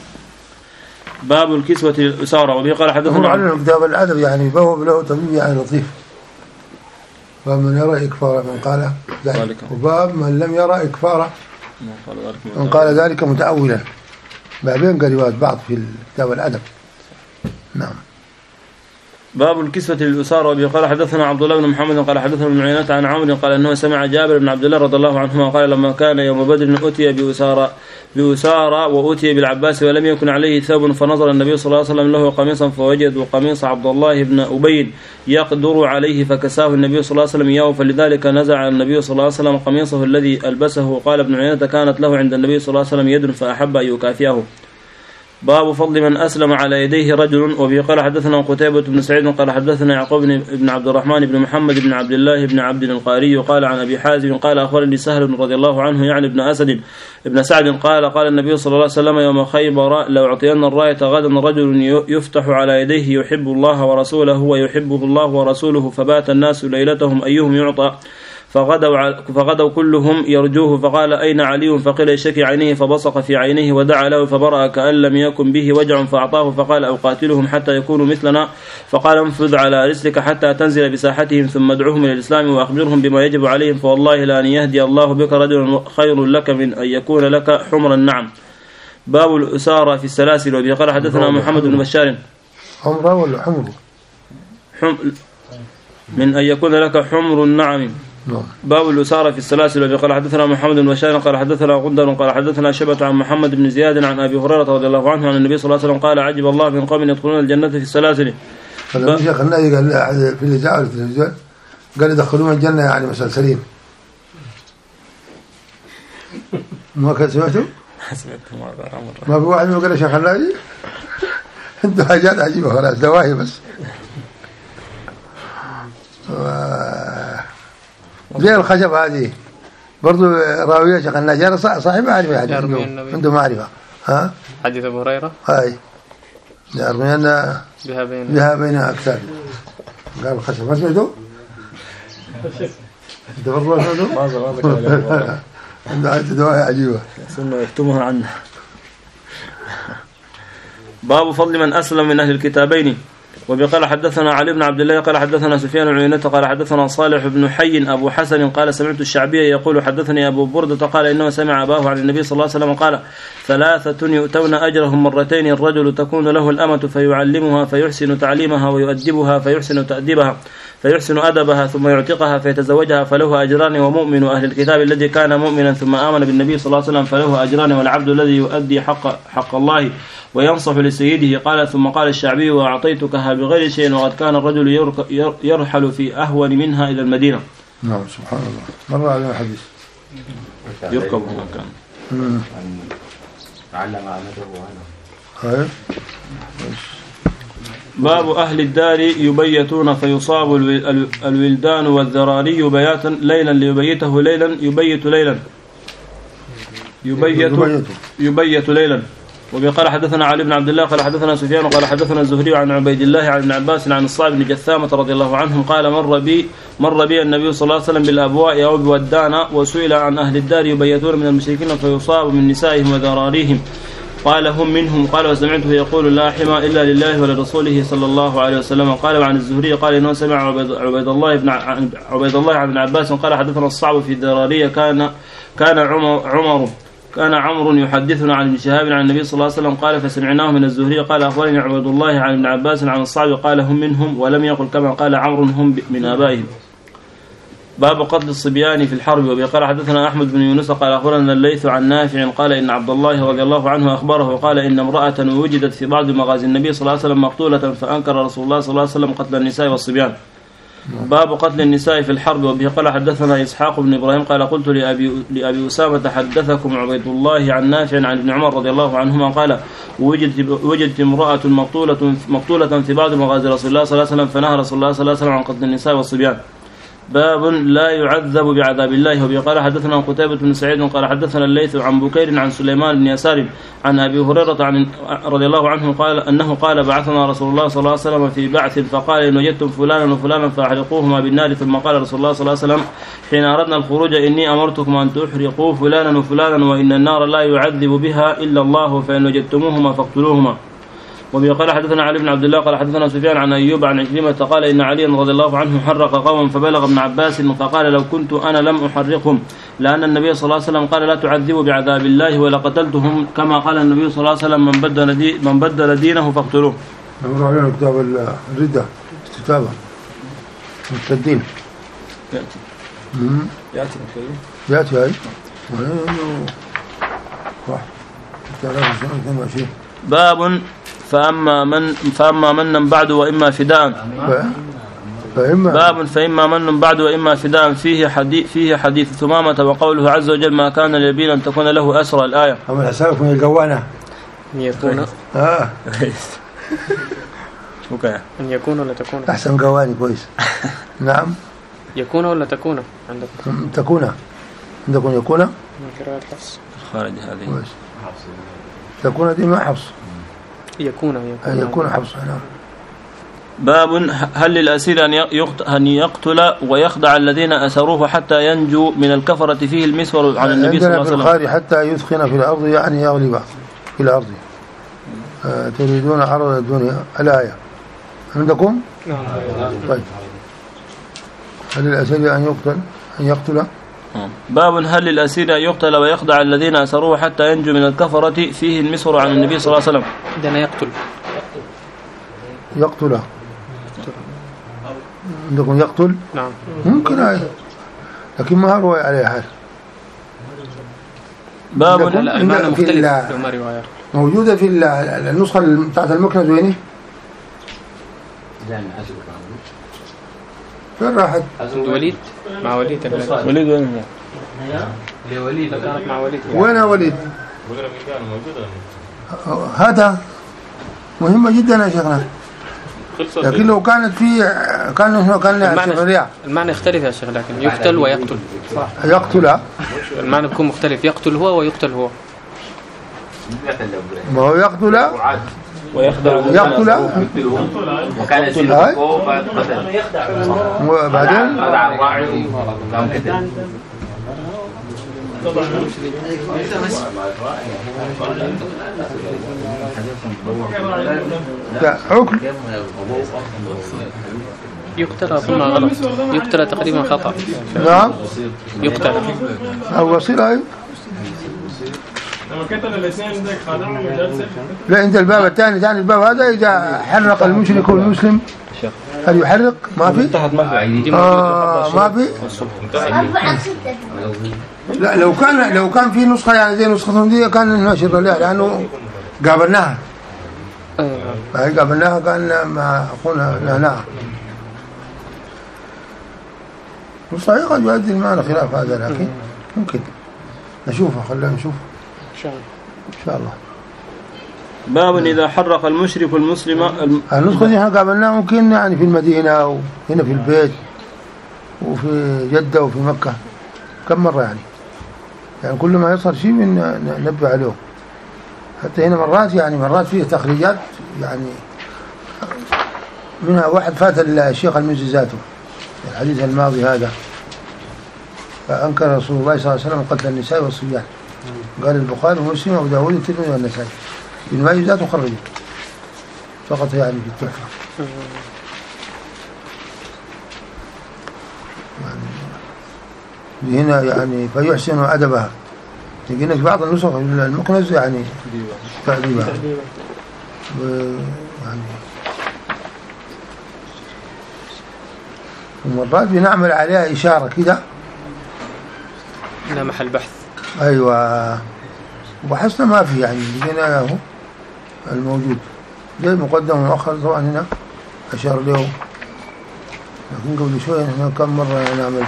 باب الكسوة للأسارة. وبه قال حدثنا على كتاب الأدب يعني باب له طبيب يعني لطيف. باب من يرى إكفار من قال ذلك وباب من لم يرى إكفار من قال ذلك متأولا. بابين قريبات بعض في كتاب الأدب. نعم. باب الكسوة للأسارة. وبه قال حدثنا عبد الله بن محمد قال حدثنا ابن عيينة عن عمرو قال أنه سمع جابر بن عبد الله رضي الله عنهما قال لما كان يوم بدر أتي بأسارة بأسارة وأتي بالعباس ولم يكن عليه ثوب فنظر النبي صلى الله عليه وسلم له قميصا فوجدوا قميص عبد الله بن أبي يقدر عليه فكساه النبي صلى الله عليه وسلم إياه فلذلك نزع النبي صلى الله عليه وسلم قميصه الذي ألبسه. قال ابن عيينة كانت له عند النبي صلى الله عليه وسلم يد فأحب أن يكافئه. باب فضل من أسلم على يديه رجل. وبه قال حدثنا قتيبة بن سعيد قال حدثنا يعقوب بن عبد الرحمن بن محمد بن عبد الله بن عبد القاري قال عن أبي حازم قال أخبرني سهل رضي الله عنه يعني ابن أسد ابن سعد قال قال النبي صلى الله عليه وسلم يوم خيبر لو أعطينا الراية غدا رجل يفتح على يديه يحب الله ورسوله ويحبه الله ورسوله فبات الناس ليلتهم أيهم يعطى فغدوا, فغدوا كلهم يرجوه. فقال أين علي؟ فقيل يشكي عينيه فبصق في عينيه ودعا له فبرأ كأن لم يكن به وجع فأعطاه. فقال أقاتلهم حتى يكونوا مثلنا؟ فقال انفذ على رسلك حتى تنزل بساحتهم ثم ادعوهم إلى الإسلام وأخبرهم بما يجب عليهم فوالله لأن يهدي الله بك رجلا خير لك من أن يكون لك حمر النعم. باب الأسارة في السلاسل. وبه قال حدثنا محمد بن بشار حمر ولا حمر حم من أن يكون لك حمر النعم. باب الأسارة في السلاسل. وبه قال حدثنا محمد بن بشار قال حدثنا غندر قال حدثنا شبة عن محمد بن زياد عن أبي هريرة رضي الله عنه عن النبي صلى الله عليه وسلم قال عجب الله من قوم يدخلون الجنة في السلاسل. فلما شيخ النادي قال في الإذاعة والتلفزيون قال يدخلون الجنة يعني مسلسلين. ما كنت سمعتوا؟ ما في واحد قال شيخ النادي عنده حاجات عجيبة خلاص دواهي بس. زي الخشب هذه برضو راوية شيخ النجار صاحب معرفة عنده معرفة. ها حديث أبو هريرة هاي يرمينا بها بين بها بين أكثر. قال الخشب ما سمعتوا؟ أنت برضو سمعتوا؟ عنده حاجة دواء عجيبة ثم يكتمها عنه. باب فضل من أسلم من أهل الكتابين. وبقال حدثنا علي بن عبد الله قال حدثنا سفيان بن عيينة قال حدثنا صالح بن حي أبو حسن قال سمعت الشعبي يقول حدثني أبو بردة قال إنه سمع أباه عن النبي صلى الله عليه وسلم قال ثلاثة يؤتون أجرهم مرتين الرجل تكون له الأمة فيعلمها فيحسن تعليمها ويؤدبها فيحسن تأديبها فيحسن أدبها ثم يعتقها فيتزوجها فله أجران ومؤمن أهل الكتاب الذي كان مؤمنا ثم آمن بالنبي صلى الله عليه وسلم فله أجران والعبد الذي يؤدي حق, حق الله وينصح لسيده قال ثم قال الشعبي وأعطيتكها بغير شيء وقد كان الرجل يرحل في أهون منها إلى المدينة. نعم سبحان الله. مر علينا حديث يركب هنا كان علم عمده وعنه. باب أهل الدار يبيتون فيصاب الولدان والذراري بياتا ليلا ليبيته ليلا يبيت ليلا يبيت يبيت ليلا. وقال حدثنا علي بن عبد الله قال حدثنا سفيان قال حدثنا الزهري عن عبيد الله عن ابن عباس عن الصعب بن جثامة رضي الله عنهم قال مر بي مر بي النبي صلى الله عليه وسلم بالأبواء أو بودانا وسئل عن أهل الدار يبيتون من المشركين فيصاب من نسائهم وذراريهم قال هم منهم قال وسمعته يقول لا حمى إلا لله ولرسوله صلى الله عليه وسلم. قال عن الزهري قال إنه سمع عبيد الله بن عبيد الله عن ابن عباس قال حدثنا الصعب في الذرارية كان كان عمر, عمر كان عمرو يحدثنا عن ابن شهاب عن النبي صلى الله عليه وسلم قال فسمعناه من الزهري قال أخبرني عبد الله عن ابن عباس عن الصعب قال هم منهم ولم يقل كما قال عمرو هم من آبائهم. باب قتل الصبيان في الحرب. وقال حدثنا أحمد بن يونس قال أخبرنا الليث عن نافع قال إن عبد الله رضي الله عنه أخبره قال إن امرأة وجدت في بعض مغازي النبي صلى الله عليه وسلم مقتولة فأنكر رسول الله صلى الله عليه وسلم قتل النساء والصبيان. باب قتل النساء في الحرب. وبه قال حدثنا إسحاق بن إبراهيم قال قلت لأبي, لأبي أسامة حدثكم عبيد الله عن نافع عن ابن عمر رضي الله عنهما قال وجدت, وجدت امرأة مقتولة, مقتولة في بعض مغازي رسول الله صلى الله عليه وسلم فنهى رسول الله صلى الله عليه وسلم عن قتل النساء والصبيان. باب لا يعذب بعذاب الله. وبه قال حدثنا قتيبة بن سعيد قال حدثنا الليث عن بكير عن سليمان بن يسار عن أبي هريرة عن رضي الله عنه قال أنه قال بعثنا رسول الله صلى الله عليه وسلم في بعث فقال إن وجدتم فلانا وفلانا فأحرقوهما بالنار ثم قال رسول الله صلى الله عليه وسلم حين أردنا الخروج إني أمرتكم أن تحرقوا فلانا وفلانا وإن النار لا يعذب بها إلا الله فإن وجدتموهما فاقتلوهما. وبه قال حدثنا علي بن عبد الله قال حدثنا سفيان عن أيوب عن عكرمة قال إن علي رضي الله عنه حرق قوما فبلغ ابن عباس فقال لو كنت أنا لم أحرقهم لأن النبي صلى الله عليه وسلم قال لا تعذبوا بعذاب الله ولقتلتهم كما قال النبي صلى الله عليه وسلم من بدل, دي من بدل دينه فاقتلوه. نمر علينا كتاب الردة استتابة مستدين يأتي يأتي يأتي هاي باب فأما من فأما من بعد وإما فداء. فإما باب فإما من بعد وإما فداء فيه حديث فيه حديث ثمامة وقوله عز وجل ما كان لنبي أن تكون له أسرى الآية. أما حسابكم الجوانة يكون آه اوكي أن يكون ولا تكون أحسن جواني كويس. نعم يكون ولا تكون عندكم تكون عندكم يكون من قراءة حفص خارج هذه كويس. تكون دي ما حفص يكون يكون, يكون حفص. نعم. باب هل للأسير أن يقتل ويخدع الذين أسروه حتى ينجو من الكفرة فيه المسور عن النبي صلى الله عليه وسلم. عندنا في حتى يثخن في الأرض يعني يغلب في الأرض. آه تريدون عرض الدنيا الآية عندكم؟ طيب هل للأسير أن يقتل أن يقتل باب هل للأسير أن يقتل ويخدع الذين أسروه حتى ينجو من الكفرة فيه المسور عن النبي صلى الله عليه وسلم. دنا يقتل يقتل عندكم يقتل نعم ممكن هاي لكن ما روي عليه حال. باب المعنى مختلف لما روايات موجودة في النسخة بتاعت المكنز ويني فين راحت وليد مع وليد وليد وين هي وليد مع وليد وين وليد هذا مهمة جدا يا شيخنا لكن لو كانت في كان كان المعنى, المعنى يختلف يا شيخ لكن يقتل ويقتل صح يقتل المعنى يكون مختلف يقتل هو ويقتل هو ما هو يقتل ويخدع يقتل وكان يسير وبعدين عقل يقتل ثم غلط، يقتل تقريبا خطأ. نعم يقتل أو وصيلة. لما كتل الاثنين ذاك خادم وجالس. لا عند الباب الثاني ثاني الباب هذا إذا حرق المشرك والمسلم هل يحرق؟ ما في؟ آه ما في؟ لا لو كان لو كان في نسخة يعني زي نسختهم دي كان نشر لها لأنه قابلناها. هاي قابلناها كان مع أخونا نعناع. وصحيح قد يؤدي معنا خلاف هذا لكن ممكن نشوفه. خلينا نشوف إن شاء الله. إن شاء الله. باب إذا حرق المشرك المسلم الم... النسخة دي احنا قابلناها ممكن يعني في المدينة وهنا في البيت وفي جدة وفي مكة كم مرة يعني يعني كل ما يصل شيء من ننبه عليه. حتى هنا مرات يعني مرات فيه تخريجات يعني منها واحد فات الشيخ المزي ذاته الحديث الماضي هذا فأنكر رسول الله صلى الله عليه وسلم قتل النساء والصبيان. قال البخاري ومسلم وابو داود والترمذي والنسائي. ابن ماجه ذاته خرجه فقط يعني في التحفة. يعني هنا يعني فيحسن أدبها. يجينا في بعض النسخ المكنز يعني تأديبها يعني ومرات بنعمل عليها إشارة كده لا محل بحث. أيوة وبحثنا ما في يعني لقينا هو الموجود زي مقدم ومؤخر طبعا هنا أشار له لكن قبل شوية هنا كم مرة نعمل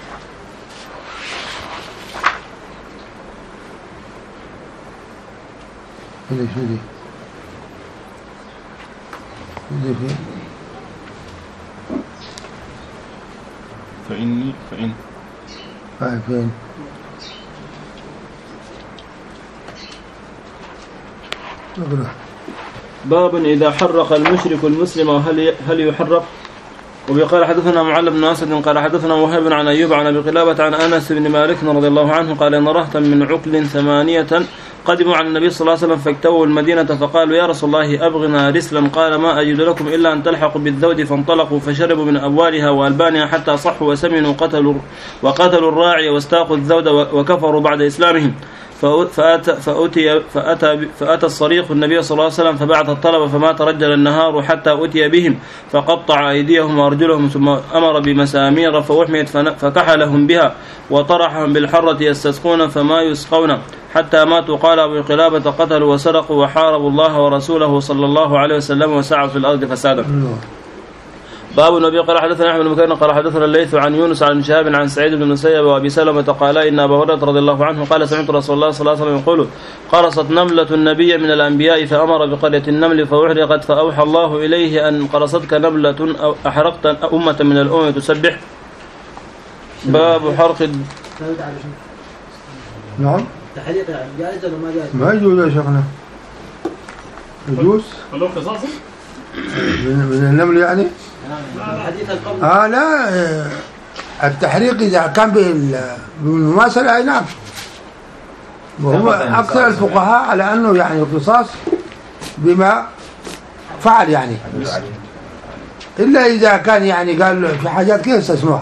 هذي شو دي هذي فين فإني فإن هاي فين نقرأ. باب إذا حرق المشرك المسلم هل هل يحرق. وبقال حدثنا معل بن أسد قال حدثنا وهيب عن أيوب عن أبي قلابة عن أنس بن مالك رضي الله عنه قال إن رهطا من عقل ثمانية قدموا على النبي صلى الله عليه وسلم فاكتووا المدينة فقالوا يا رسول الله أبغنا رسلا قال ما أجد لكم إلا أن تلحقوا بالذود فانطلقوا فشربوا من أبوالها وألبانها حتى صحوا وسمنوا قتلوا وقتلوا الراعي واستاقوا الذود وكفروا بعد إسلامهم. فأتى, فأتي فأتى, فأتى الصريخ النبي صلى الله عليه وسلم فبعث الطلب فما ترجل النهار حتى أتي بهم فقطع أيديهم وأرجلهم ثم أمر بمسامير فوحميت فكحلهم بها وطرحهم بالحرة يستسقون فما يسقون حتى ماتوا. قال أبو قلابة قتلوا وسرقوا وحاربوا الله ورسوله صلى الله عليه وسلم وسعوا في الأرض فسادا. باب النبي قال حدثنا أحمد بن مكان قال حدثنا الليث عن يونس عن شهاب عن سعيد بن المسيب وأبي سلمة قال إن أبا هريرة رضي الله عنه قال سمعت رسول الله صلى الله عليه وسلم يقول قرصت نملة النبي من الأنبياء فأمر بقرية النمل فأحرقت فأوحى الله إليه أن قرصتك نملة أو أحرقت أمة من الأمم تسبح. باب حرق نعم تحريق جائز ولا ما جائز؟ ما يجوز يا شيخنا يجوز ولو قصاصي من النمل يعني الحديث القبل آه لا التحريق إذا كان بالمماثلة أي نعم. وهو أكثر الفقهاء على أنه يعني القصاص بما فعل يعني إلا إذا كان يعني قال في حاجات كيف استثنوها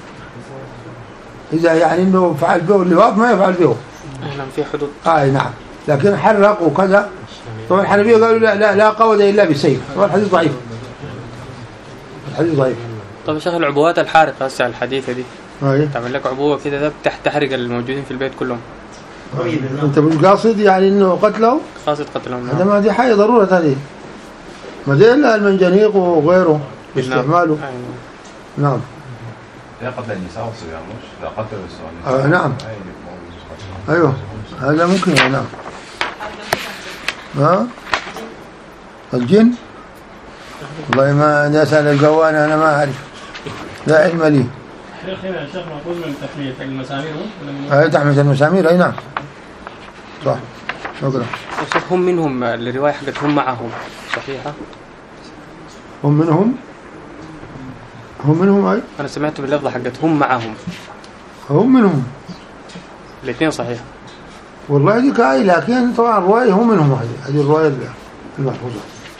إذا يعني إنه فعل به اللواط ما يفعل به نعم في حدود. آه نعم لكن حرق وكذا طبعا الحنفية قالوا لا لا, لا قود إلا بالسيف. طبعا الحديث ضعيف الحديث ضعيف. طب يا شيخ العبوات الحارقة هسه الحديثة دي أيه. تعمل لك عبوة كده ده بتحت تحرق الموجودين في البيت كلهم. أنت مش قاصد يعني إنه قتله قاصد قتلهم. هذا ما دي حاجة ضرورة هذه ما دي إلا المنجنيق وغيره استعماله. نعم لا قتل النساء والصبيان مش لا قتل الصبيان. آه نعم أيوه هذا ممكن يعني. نعم ها الجن والله ما نسأل القوان أنا ما أعرف لا علم لي. شيخ هنا الشيخ مأخوذ من تحمية المسامير أي تحمية المسامير أي نعم صح. شكرا. هم منهم الرواية حقت هم معهم صحيحة. هم منهم هم منهم أي أنا سمعت باللفظة حقت هم معهم هم منهم الاثنين صحيح. والله دي كاي، لكن طبعا الرواية هم منهم هذه هذه الرواية المحفوظة.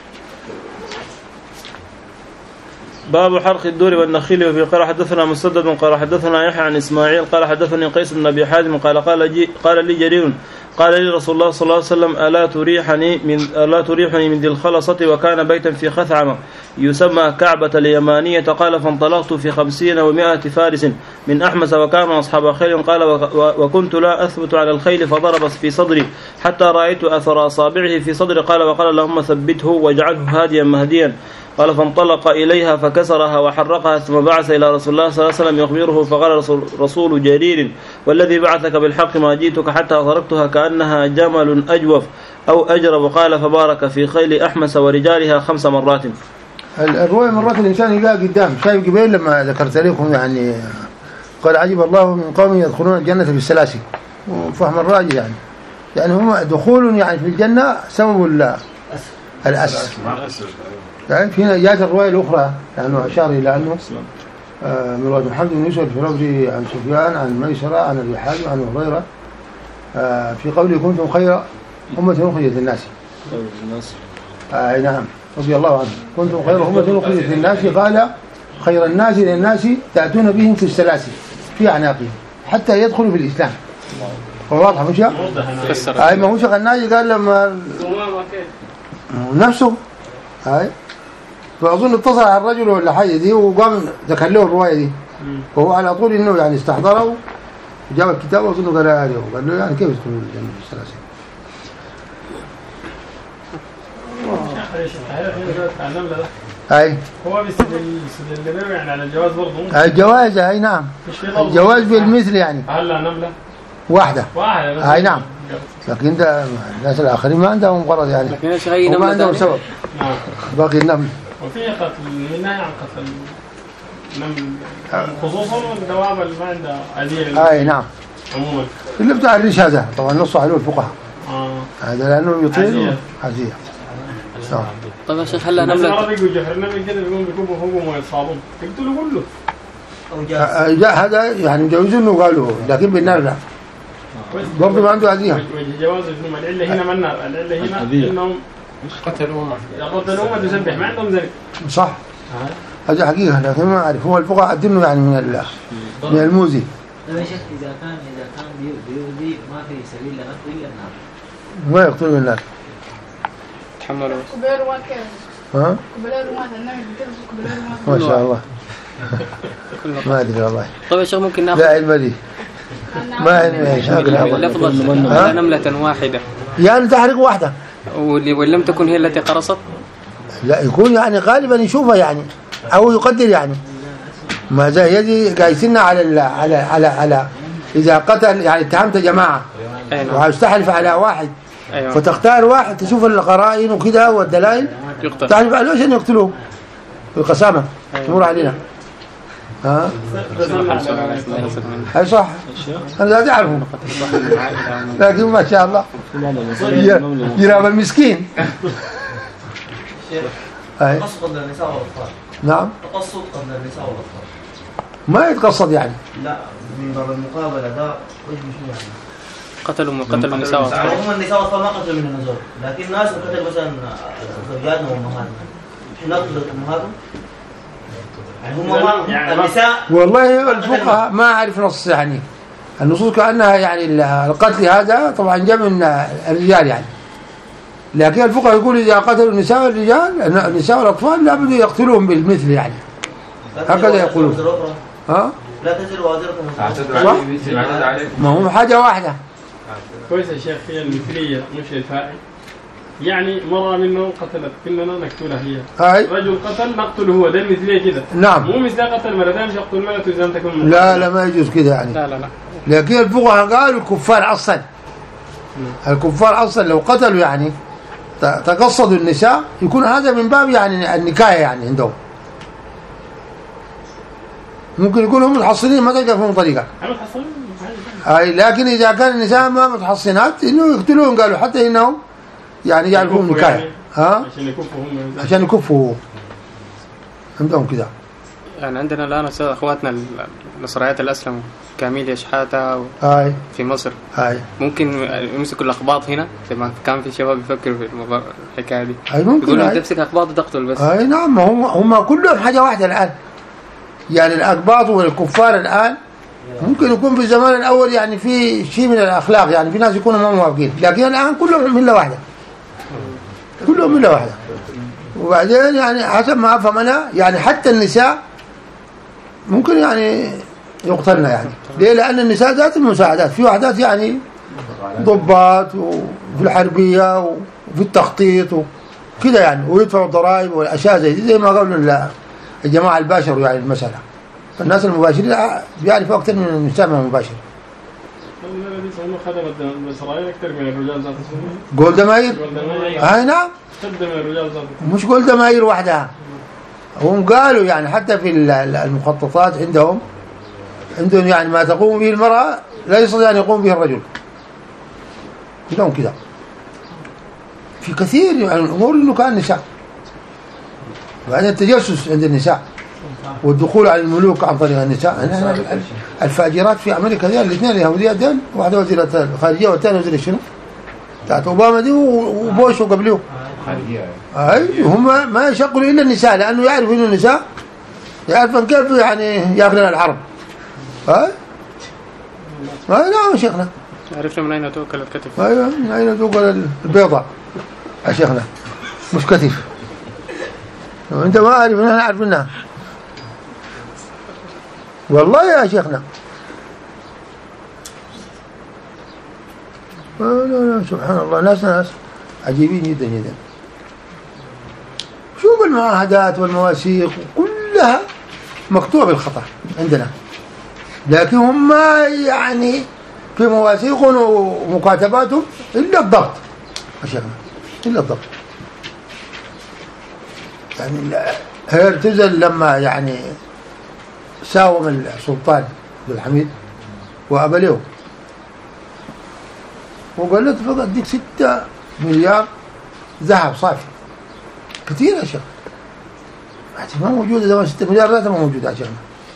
باب حرق الدور والنخيل. وفي قال حدثنا مسدد قال حدثنا يحيى عن اسماعيل قال حدثني قيس بن ابي حازم قال قال, جي قال لي جرير قال لي رسول الله صلى الله عليه وسلم الا تريحني من الا تريحني من ذي الخلصة، وكان بيتا في خثعمة يسمى كعبة اليمانية. قال فانطلقت في خمسين ومائة فارس من أحمس وكانوا أصحاب خيل. قال وكنت لا أثبت على الخيل فضرب في صدري حتى رأيت أثر أصابعه في صدري. قال وقال اللهم ثبته واجعله هاديا مهديا. قال فانطلق إليها فكسرها وحرقها، ثم بعث إلى رسول الله صلى الله عليه وسلم يخبره. فقال رسول, رسول جرير والذي بعثك بالحق ما جئتك حتى تركتها كأنها جمل أجوف أو أجرب. قال فبارك في خيل أحمس ورجالها خمس مرات. الرواية مرات الإنسان يلقى قدام شايف قبيل لما ذكرت لكم يعني قال عجب الله من قوم يدخلون الجنة بالسلاسل، وفهم الراجل يعني يعني هم دخول يعني في الجنة سبب الأس يعني. فينا جاءت الرواية الأخرى لأنه أشار إلى أنه آه من رواية محمد بن يوسف الفرابري عن سفيان عن ميسرة عن أبي حازم عن هريرة آه في قوله كنتم خير أمة أخرجت للناس. آه نعم رضي الله عنه كنتم خير أمة أخرجت للناس. قال خير الناس للناس تأتون بهم في السلاسل في أعناقهم حتى يدخلوا في الإسلام. واضح مش يا؟ أي ما هو شغل الناجي قال لما نفسه هاي فأظن اتصل على الرجل ولا حاجة دي وقام ذكر له الرواية دي، وهو على طول إنه يعني استحضره وجاب الكتاب وأظنه قال عليه وقال له يعني كيف تدخلوا الجنة في السلاسل. أي هو بيستدل يعني على الجواز برضه. الجواز أي نعم الجواز بالمثل يعني. هلا نملة واحدة واحدة أي نعم، لكن ده الناس الآخرين ما عندهم غرض يعني وما عندهم سبب. نعم باقي النمل. وفي قتل منها عن قتل النمل خصوصا الدواب اللي ما عندها عديل. أي نعم عموما اللي بتاع الريش هذا طبعا نص عليه الفقهاء. آه. هذا لأنه يطيل عزية. طيب يا شيخ هلا نملة العربي يقول جحر النمل كده بيقوم بيكبوا فوقهم ويصابون يقتلوا كله. جاء هذا يعني مجوزينه قالوا لكن بالنار لا برضه ما عنده عزية. جواز النمل العلة هنا ما النار، العلة هنا إنهم قتلوا أمة قتلوا أمة تسبح ما عندهم ذلك. صح هذا حقيقة لكن ما أعرف هو الفقهاء عدلوا يعني من من الموزي. لا شك إذا كان إذا كان بيؤذي ما في سبيل لنقتل إلا النار. ما يقتلوا بالنار. تحملوا. كبير وكذا. ها؟ كبير وما النمل كذا كبير ما شاء الله. ما أدري والله. طيب يا شيخ ممكن ناخذ. لا علم لي. ما علم إيش أقرأ. لفظة نملة واحدة. يعني تحرق واحدة. ولم تكن هي التي قرصت. لا يكون يعني غالبا يشوفها يعني أو يقدر يعني ما زي يدي قايسنا على على على على إذا قتل يعني اتهمت جماعة وهستحلف على واحد أيوة. فتختار واحد تشوف القرائن وكذا والدلائل تحلف عليه عشان يقتلوه بالقسامة تمر علينا. ها هاي صح أنا لا أعرفه لكن ما شاء الله يراب المسكين. تقصد قبل النساء والأطفال. نعم تقصد قبل النساء والأطفال ما يتقصد يعني. لا من باب المقابلة ده وش مش يعني قتلوا قتلوا النساء والأطفال. هم النساء والأطفال ما قتلوا من النزول، لكن ناس قتلوا مثلا زوجاتهم وأمهاتهم حين قتلوا أمهاتهم يعني هم ما النساء. والله الفقهاء ما أعرف نص يعني النصوص كأنها يعني القتل هذا طبعا جاء من الرجال يعني، لكن الفقهاء يقول إذا قتلوا النساء والرجال النساء والأطفال لا بد يقتلوهم بالمثل يعني هكذا يقولون. ها؟ لا تزر وازركم صح؟ ما هو حاجة واحدة. كويس يا شيخ هي المثلية مش الفاعل يعني مرة منه قتلت كلنا نقتلها هي. هاي. رجل قتل نقتله هو ده المثلية كده. نعم. مو مثل قتل مرتين مش يقتل مرته إذا أنت كن. لا لا ما يجوز كده يعني. لا لا لا. لكن الفقهاء قالوا الكفار أصلا. الكفار أصلا لو قتلوا يعني تقصدوا النساء يكون هذا من باب يعني النكاية يعني عندهم. ممكن يكونوا متحصنين ما تلقى فيهم طريقة. أي لكن إذا كان النساء ما متحصنات إنه يقتلون قالوا حتى إنهم يعني يعرفون نكاية. يعني ها؟ عشان يكفوا هم. عشان يكفوا عندهم كذا. يعني عندنا الآن أخواتنا النصريات الأسلم كاميليا شحاتة هاي في مصر هاي ممكن يمسكوا الأقباط هنا زي ما كان في شباب يفكروا في الموضوع الحكاية دي هاي ممكن يقولوا هاي. تمسك أقباط وتقتل بس. هاي نعم هم هم كلهم حاجة واحدة الآن يعني الأقباط والكفار الآن ممكن يكون في الزمان الأول يعني في شيء من الأخلاق يعني في ناس يكونوا ما موافقين لكن الآن كلهم ملة واحدة كلهم ملة واحدة. وبعدين يعني حسب ما أفهم أنا يعني حتى النساء ممكن يعني يقتلنا يعني ليه؟ لأن النساء ذات المساعدات في وحدات يعني ضباط وفي الحربية وفي التخطيط وكذا يعني ويدفعوا الضرائب والأشياء زي زي ما قالوا الجماعة الباشر يعني المسألة. الناس المباشرين بيعرفوا أكثر من النساء المباشر. خدمت إسرائيل أكثر من الرجال ذات السنة. جولدا ماير. هاي نعم. خدم الرجال ذات. مش جولدا ماير وحدها. هم قالوا يعني حتى في المخططات عندهم عندهم يعني ما تقوم به المرأة لا يستطيع أن يقوم به الرجل. عندهم كذا. في كثير يعني الأمور إنه كان نساء. وبعدين التجسس عند النساء والدخول على الملوك عن طريق النساء. الفاجرات في أمريكا دي الاثنين اليهوديات دين واحدة وزيرة الخارجية والثانية وزيرة الشنو بتاعت أوباما دي وبوش وقبليه. أي هم ما يشغلوا إلا النساء لأنه يعرف إنه النساء يعرفون كيف يعني يأخذون الحرب. أي ما نعم يا شيخنا. عرفنا من أين توكل الكتف. أيوة من أين توكل البيضة يا شيخنا مش كتف. أنت ما أعرف إنها نعرف منها والله يا شيخنا. لا لا سبحان الله ناس ناس عجيبين جدا جدا. شوف المعاهدات والمواثيق كلها مكتوبة بالخطأ عندنا لكن هم يعني في مواثيقهم ومكاتباتهم إلا الضبط يا شيخنا إلا الضبط. يعني هرتزل لما يعني ساوم السلطان بالحميد وأبليه وقال له تفضل أديك ستة مليار ذهب صافي كثير يا شيخ ما موجودة زمان ستة مليار ذات ما موجودة يا شيخ.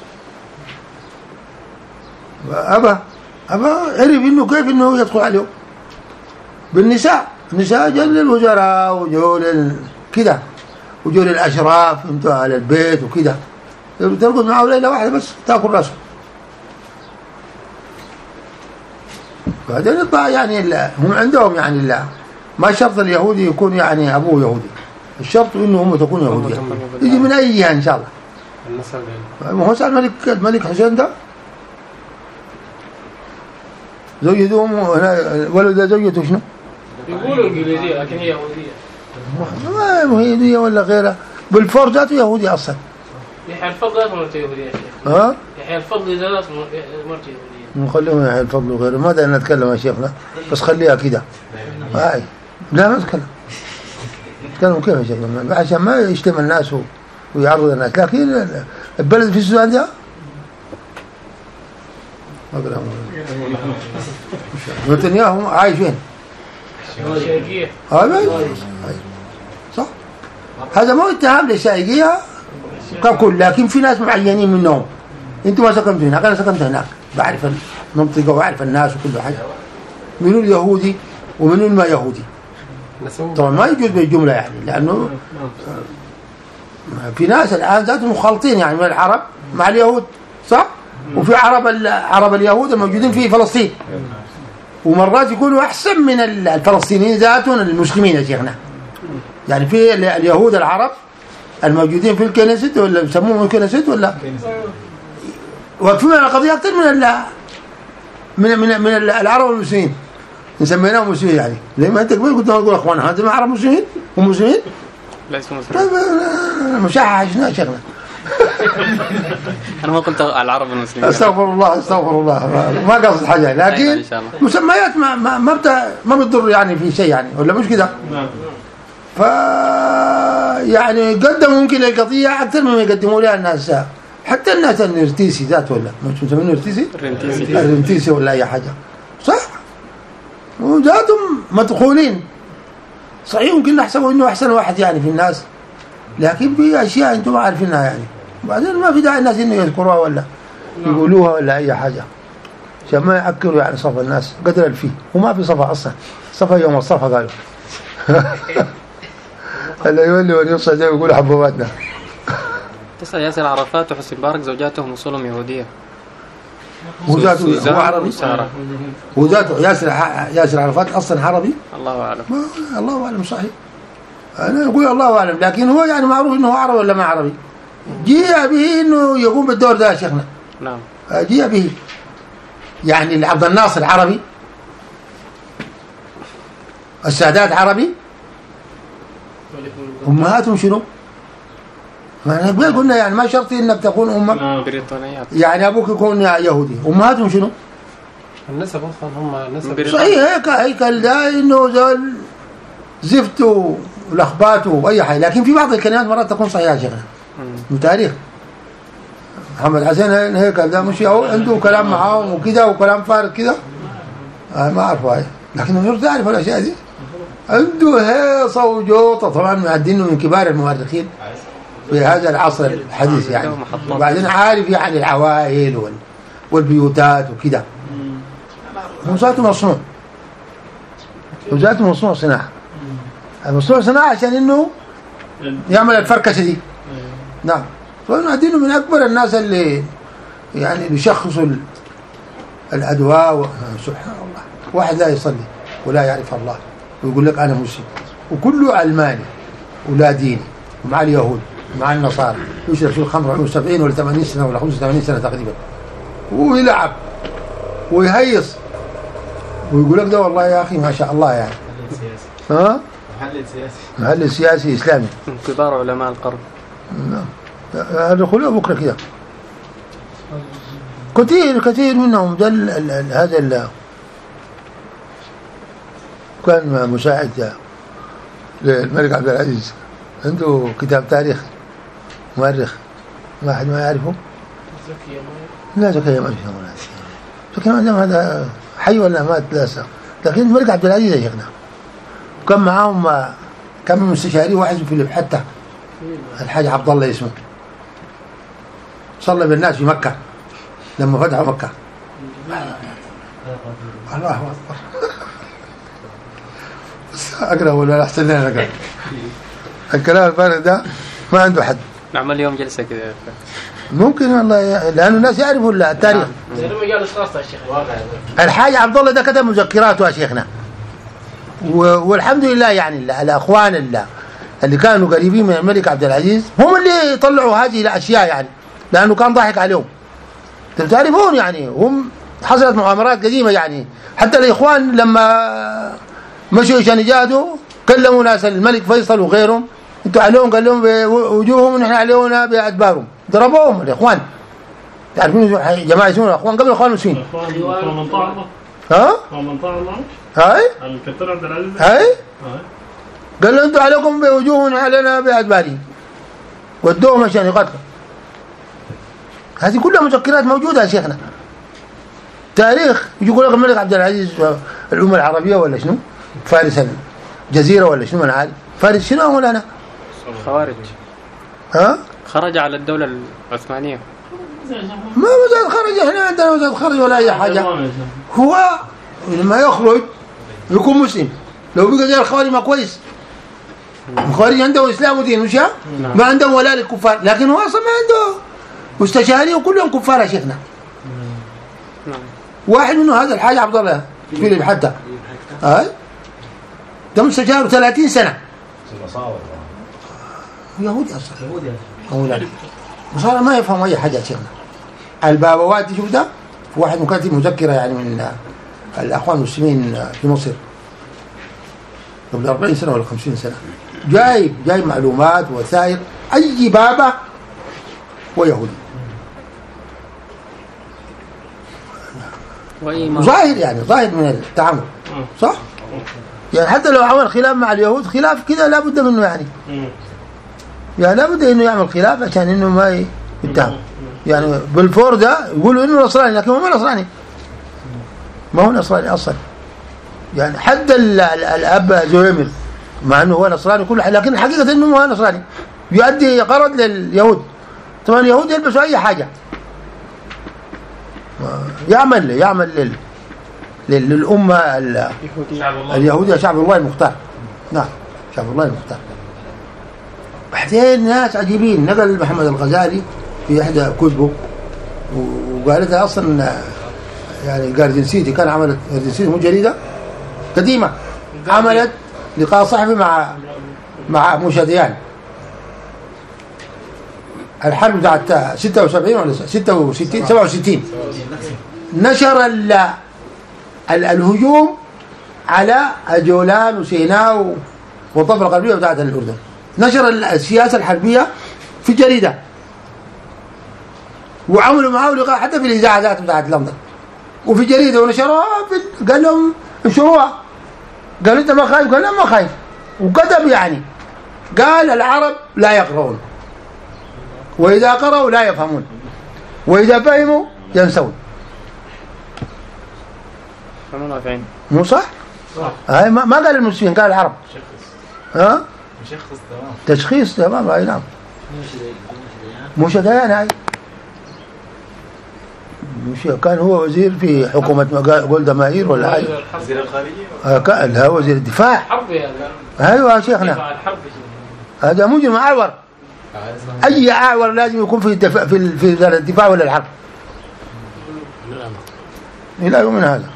أبا أبا عرف إنه كيف إنه يدخل عليه بالنساء. النساء جل الوزراء وجول كذا وجول الأشراف انتوا على البيت وكذا ترقد معه ليلة واحدة بس تأكل راسه. بعدين يطلع يعني هم عندهم يعني الله ما شرط اليهودي يكون يعني أبوه يهودي الشرط إنه هم تكون يهودية يجي من أيها إن شاء الله. ما هو سأل الملك الملك حسين ده زوجته ولد زوجته شنو؟ يقولوا إنجليزية لكن هي يهودية. ما هي يهودية ولا غيرها بالفور ذاته يهودي أصلا. يحيى الفضل ذاته مرته يهودية يا شيخ. ها؟ يحيى الفضل ذاته مرته يهودية. نخليهم يحيى الفضل وغيره ما دعنا نتكلم يا شيخنا بس خليها كده. هاي لا ما نتكلم. نتكلم كيف يا شيخنا عشان ما يشتم الناس ويعرض الناس لكن البلد في السودان ده ما قلنا نتنياهو عايش وين؟ الشيخية. هذا صح. هذا مو اتهام للشيخية ككل لكن في ناس معينين منهم. انتوا ما سكنتوا هناك انا سكنت هناك بعرف المنطقة وأعرف الناس وكل حاجة منو اليهودي ومنو ما يهودي طبعا ما يجوز بالجملة يعني لأنه في ناس الآن ذاتهم مخالطين يعني من العرب مع اليهود صح وفي عرب العرب اليهود الموجودين في فلسطين ومرات يكونوا أحسن من الفلسطينيين ذاتهم المسلمين يا شيخنا. يعني في اليهود العرب الموجودين في الكنيست ولا يسموهم الكنيست ولا واقفين على قضية أكثر من من من من العرب والمسلمين نسميناهم مسلمين يعني زي ما أنت قبل كنت أقول أخوان هذا ما عرب مسلمين هم مسلمين ليسوا مسلمين. مشاحة يا شيخنا. أنا ما قلت العرب والمسلمين. استغفر الله استغفر الله ما قصد حاجة لكن مسميات ما ما ما بت ما بتضر يعني في شيء يعني ولا مش كده. ف يعني قدموا ممكن القضية أكثر مما يقدموا لها الناس حتى الناس النرتيسي ذات ولا مش مسمينه نرتيسي الرنتيسي ولا أي حاجة صح وذاتهم مدخولين صحيح ممكن نحسبه إنه أحسن واحد يعني في الناس لكن في أشياء أنتم عارفينها يعني بعدين ما في داعي الناس إنه يذكروها ولا يقولوها ولا أي حاجة عشان ما يعكروا يعني صف الناس قدر الفيه وما في صفا أصلا صفا يوم الصفا قالوا اللي يولي ونيوصل زي يقولوا حبواتنا. تسأل ياسر عرفات وحسن مبارك زوجاتهم أصولهم يهودية وذاته هو عربي وذاته ياسر ياسر عرفات أصلا عربي الله أعلم الله أعلم صحيح أنا أقول الله أعلم لكن هو يعني معروف إنه عربي ولا ما عربي جيء به إنه يقوم بالدور ده يا شيخنا. نعم جيء به يعني عبد الناصر عربي السادات عربي أمهاتهم شنو؟ ما نقول قلنا يعني ما شرط إنك تكون أمك بريطانيات يعني أبوك يكون يهودي أمهاتهم شنو؟ النسب أصلا هم نسب صحيح هيك هيك ده إنه زول زفته ولخباته وأي حاجة لكن في بعض الكلمات مرات تكون صحيحة شيخنا من تاريخ محمد حسين هيك ده مش هو عنده كلام معاهم وكذا وكلام فارغ كذا آه ما أعرف هاي لكن مش تعرف الأشياء دي عنده هيصة وجوطة طبعا معدينه من كبار المؤرخين في هذا العصر الحديث يعني وبعدين عارف يعني العوائل وال والبيوتات وكذا وذاته مصنوع وذاته مصنوع صناعة المصنوع صناعة عشان إنه يعمل الفركشة دي. نعم فنعدينه من أكبر الناس اللي يعني بيشخصوا الأدواء سبحان الله واحد لا يصلي ولا يعرف الله ويقول لك أنا مسلم وكله علماني ولا ديني ومع اليهود ومع النصارى يشرب في الخمر عنده سبعين ولا ثمانين سنة ولا خمسة وثمانين سنة تقريبا ويلعب ويهيص ويقول لك ده والله يا أخي ما شاء الله يعني ها محلل سياسي محلل سياسي إسلامي كبار علماء القرن. نعم هذا خلوه بكرة كده كثير كثير منهم دل هذا كان مساعد للملك عبد العزيز عنده كتاب تاريخ مؤرخ ما أحد ما يعرفه لا زكية ما في زكية ما هذا حي ولا مات لا سا لكن الملك عبد العزيز يا شيخنا وكان معاهم كان من مستشاري واحد في الحتة الحاج عبد الله اسمه صلى بالناس في مكة لما فتحوا مكة الله أكبر أقرأ ولا أحسن لنا أقرأ الكلام الفارغ ده ما عنده حد. نعمل اليوم جلسة كذا ممكن والله لأنه الناس يعرفوا التاريخ. الحاج عبد الله ده كتب مذكراته يا شيخنا والحمد لله يعني الأخوان اللي, اللي كانوا قريبين من الملك عبد العزيز هم اللي طلعوا هذه الأشياء يعني لأنه كان ضاحك عليهم تعرفون يعني هم حصلت مؤامرات قديمة يعني حتى الإخوان لما مشوا عشان يجاهدوا كلموا ناس الملك فيصل وغيرهم انتوا عليهم قال لهم بوجوههم ونحن علينا بأدبارهم ضربوهم الإخوان تعرفون جماعة يسمون الإخوان قبل الإخوان المسلمين ها؟ هاي؟ الكتر عبد العزيز هاي؟ قال له انتوا عليكم بوجوههم علينا بأدبارهم ودوهم عشان يقتلوا. هذه كلها مذكرات موجودة يا شيخنا تاريخ يقول لك الملك عبد العزيز الأمة العربية ولا شنو فارس الجزيرة ولا شنو أنا عارف فارس شنو ولا أنا خوارج ها خرج على الدولة العثمانية ما وزاد خرج احنا عندنا وزاد خرج ولا أي حاجة هو لما يخرج يكون مسلم لو بقى زي الخوارج ما كويس الخوارج عنده إسلام ودين مش ما عندهم ولا للكفار لكن هو أصلا ما عنده مستشاري وكلهم كفار يا شيخنا. واحد منه هذا الحاج عبد الله فيلم حتى هاي ده مستشار ثلاثين سنة يهودي أصلا يهودي أولا مصارى ما يفهم أي حاجة شيخنا. البابوات دي شوف ده واحد مكاتب مذكرة يعني من الأخوان المسلمين في مصر قبل أربعين سنة ولا خمسين سنة جايب جايب معلومات ووثائق أي بابا ويهودي ظاهر يعني ظاهر من التعامل صح يعني حتى لو عمل خلاف مع اليهود خلاف كذا لابد منه يعني يعني لابد انه يعمل خلاف عشان انه ما يتهم يعني بالفور ده يقولوا انه نصراني لكن هو ما نصراني ما هو نصراني اصلا يعني حتى الاب زويمر مع انه هو نصراني كل حاجه لكن الحقيقه انه هو نصراني يؤدي قرض لليهود طبعا اليهود يلبسوا أي حاجة، يعمل يعمل لل للأمة اليهودية شعب الله المختار. نعم شعب الله المختار. بعدين ناس عجيبين، نقل محمد الغزالي في إحدى كتبه وقالتها أصلا يعني جاردن سيتي، كان عملت جاردن سيتي مو جريدة قديمة، عملت لقاء صحفي مع مع موشاديان الحرب بتاعت ستة وسبعين ولا ستة وستين سبعة وستين، نشر ال ال الهجوم على الجولان وسيناء والضفة الغربية بتاعت الأردن، نشر السياسة الحربية في جريدة، وعملوا معاه لقاء حتى في الإذاعة ذات بتاعت لندن وفي جريدة ونشروها، قال لهم انشروها، قال انت ما خايف؟ قال لا ما خايف، وكتب يعني قال العرب لا يقرؤون، وإذا قرأوا لا يفهمون، وإذا فهموا ينسون. مو صح؟ هاي ما قال المسلمين، قال العرب. ها؟ تشخيص تمام. اي نعم مش ديان. هاي مش كان هو وزير في حكومة جولدا مائير ولا حاجة؟ وزير الخارجية؟ آه لا وزير الدفاع. حرب يعني. ايوه يا شيخنا، هذا مجرم اعور. اي اعور لازم يكون في الدفاع في في الدفاع ولا الحرب الى يومنا هذا.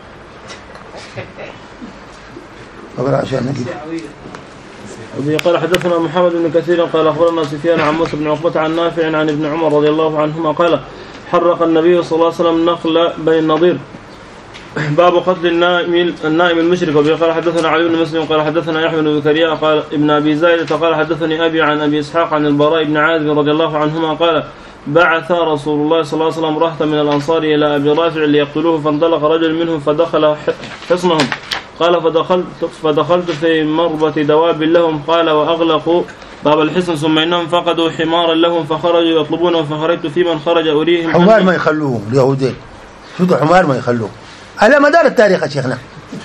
أقرأ عشان نجيب. وبه قال حدثنا محمد بن كثير قال أخبرنا سفيان عن موسى بن عقبة عن نافع عن ابن عمر رضي الله عنهما قال حرق النبي صلى الله عليه وسلم نخل بني النضير. باب قتل النائم النائم المشرك. وبه قال حدثنا علي بن مسلم قال حدثنا يحيى بن زكريا قال ابن أبي زايدة قال حدثني أبي عن أبي إسحاق عن البراء بن عازب رضي الله عنهما قال بعث رسول الله صلى الله عليه وسلم رهطا من الأنصار إلى أبي رافع ليقتلوه، فانطلق رجل منهم فدخل حصنهم قال فدخلت, فدخلت في مربة دواب لهم قال وأغلقوا باب الحصن، ثم إنهم فقدوا حمارا لهم فخرجوا يطلبونه، فخرجت في من خرج أريهم حمار ما يخلوهم اليهودين، شو حمار ما يخلوهم على مدار التاريخ يا شيخنا.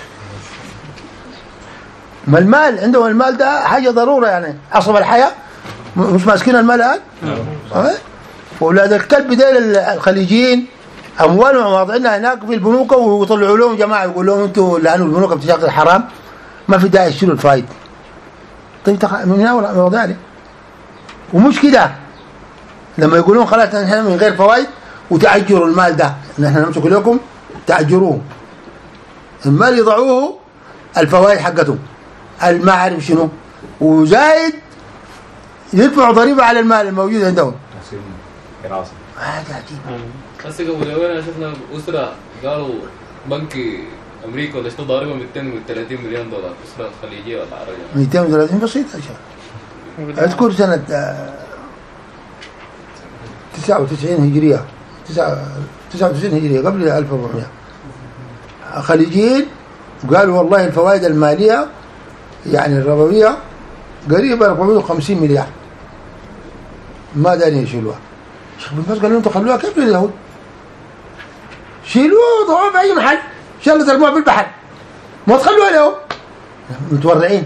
ما المال عندهم، المال ده حاجة ضرورة يعني، عصب الحياة مش ماسكين المال الآن. وأولاد الكلب ديل الخليجيين أموالهم واضعينها هناك في البنوك، ويطلعوا لهم جماعة يقول لهم أنتوا لأنه البنوك بتشغل حرام ما في داعي تشيلوا الفايد. طيب من أول موضوع لي. ومش كده، لما يقولون خلاص نحن من غير فوائد وتأجروا المال ده، نحن نمسك لكم تأجروه، المال يضعوه الفوائد حقتهم ما أعرف شنو، وزايد يدفعوا ضريبة على المال الموجود عندهم. هذا عجيب. هسه قبل يومين شفنا أسرة قالوا بنك أمريكا ولا اشترى ضريبة مئتين وثلاثين مليون دولار، أسرة خليجية ولا عربية. مئتين وثلاثين بسيطة يا شيخ. أذكر سنة تسعة وتسعين هجرية، تسعة وتسعين هجرية قبل ألف وأربعمائة، خليجيين قالوا والله الفوائد المالية يعني الربوية قريبة أربعمائة وخمسين مليار ما دارين يشيلوها. الشيخ بن باز قال لهم انتوا خلوها كيف لليهود؟ شيلوها وضعوها في اي محل، ان شاء الله ترموها في البحر، ما تخلوها لهم متورعين.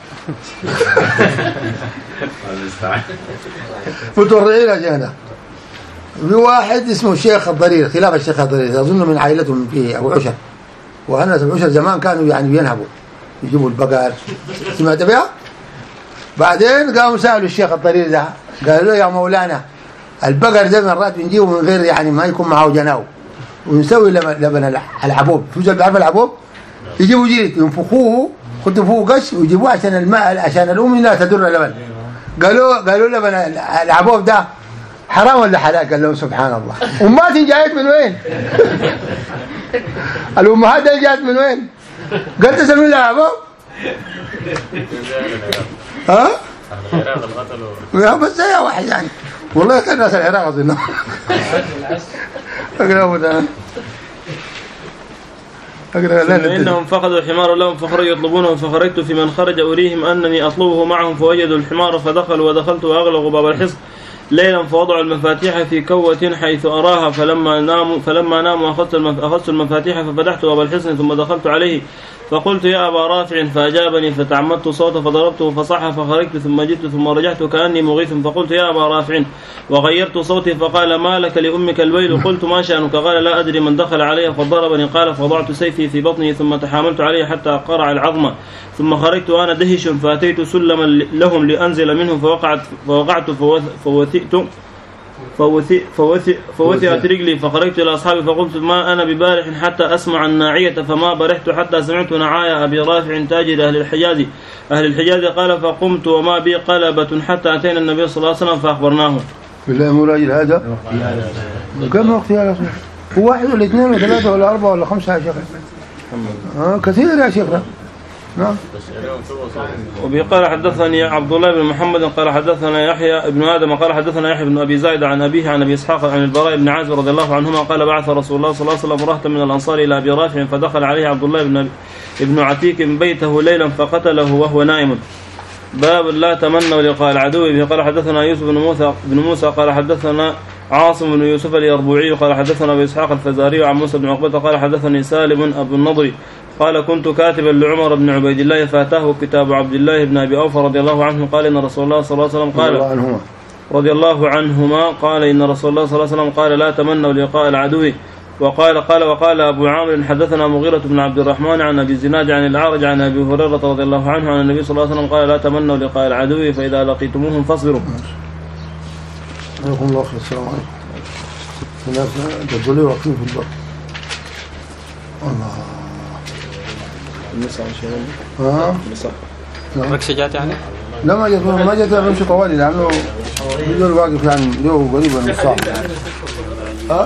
متورعين يا شيخنا. في واحد اسمه الشيخ الضرير، خلاف الشيخ الضرير، اظن من عائلتهم في ابو عشر، وهنا ابو عشر زمان كانوا يعني بينهبوا يجيبوا البقر، سمعت بها؟ بعدين قاموا سالوا الشيخ الضرير ده، قالوا له يا مولانا البقر ده مرات بنجيبه من غير يعني ما يكون معه جناو، ونسوي لبن العبوب، شو زي بيعرف العبوب؟ يجيبوا جيت ينفخوه خدوا فوق قش ويجيبوه عشان الماء عشان الام لا تدر اللبن. قالوا قالوا لبن العبوب ده حرام ولا حلال؟ قال لهم سبحان الله، امهات جايت من وين؟ الامهات دي جايت من وين؟ قال تسمي لها عبوب؟ ها؟ يا بس يا واحد يعني والله كان ناس العراق اظن. اقرا انا اقرا انهم فقدوا الحمار لهم فخرجوا يطلبونه، فخرجت في من خرج اريهم انني اطلبه معهم، فوجدوا الحمار فدخلوا ودخلت واغلقوا باب الحصن ليلا، فوضعوا المفاتيح في كوة حيث اراها، فلما ناموا فلما ناموا اخذت اخذت المفاتيح ففتحت باب الحصن ثم دخلت عليه فقلت يا أبا رافع فأجابني فتعمدت صوته فضربته فصح فخرجت ثم جئت ثم رجعت كأني مغيث فقلت يا أبا رافع وغيرت صوتي فقال ما لك لأمك الويل قلت ما شأنك قال لا أدري من دخل علي فضربني قال فوضعت سيفي في بطني ثم تحاملت عليه حتى قرع العظم ثم خرجت وأنا دهش فأتيت سلما لهم لأنزل منه فوقعت فوقعت فوثئت فوثئ فوثئ فوثئت رجلي فخرجت إلى أصحابي فقلت ما أنا ببارح حتى أسمع الناعية فما برحت حتى سمعت نعايا أبي رافع تاجر أهل الحجاز أهل الحجاز قال فقمت وما بي قلبة حتى أتينا النبي صلى الله عليه وسلم فأخبرناه. بالله مراجل هذا كم وقت يا رسول هو واحد ولا اثنين ولا ثلاثة ولا أربعة ولا خمسة يا شيخ؟ آه كثير يا شيخنا. نعم. وبقال حدثني عبد الله بن محمد قال حدثنا يحيى بن آدم قال حدثنا يحيى بن أبي زايد عن أبيه عن أبي إسحاق عن البراء بن عازب رضي الله عنهما قال بعث رسول الله صلى الله عليه وسلم رهطا من الأنصار إلى أبي رافع فدخل عليه عبد الله بن ابن عتيك بيته ليلا فقتله وهو نائم. باب لا تمنوا لقاء العدو. به قال حدثنا يوسف بن موسى بن موسى قال حدثنا عاصم بن يوسف اليربوعي قال حدثنا أبي إسحاق الفزاري عن موسى بن عقبة قال حدثني سالم أبو النضر قال كنت كاتبا لعمر بن عبيد الله فأتاه كتاب عبد الله بن أبي أوفى رضي الله عنه قال إن رسول الله صلى الله عليه وسلم قال رضي الله عنهما قال إن رسول الله صلى الله عليه وسلم قال لا تمنوا لقاء العدو. وقال قال وقال أبو عامر حدثنا مغيرة بن عبد الرحمن عن أبي الزناد عن الأعرج عن أبي هريرة رضي الله عنه عن النبي صلى الله عليه وسلم قال لا تمنوا لقاء العدو فإذا لقيتموهم فاصبروا. الله خير. السلام عليكم. الناس جدولي واقفين في البر. الله. النساء مش هون. ها؟ النساء. ركشة جات يعني؟ لا ما جت ما جت بمشي طوالي لأنه يقول واقف يعني له قريبا من الصعب. ها؟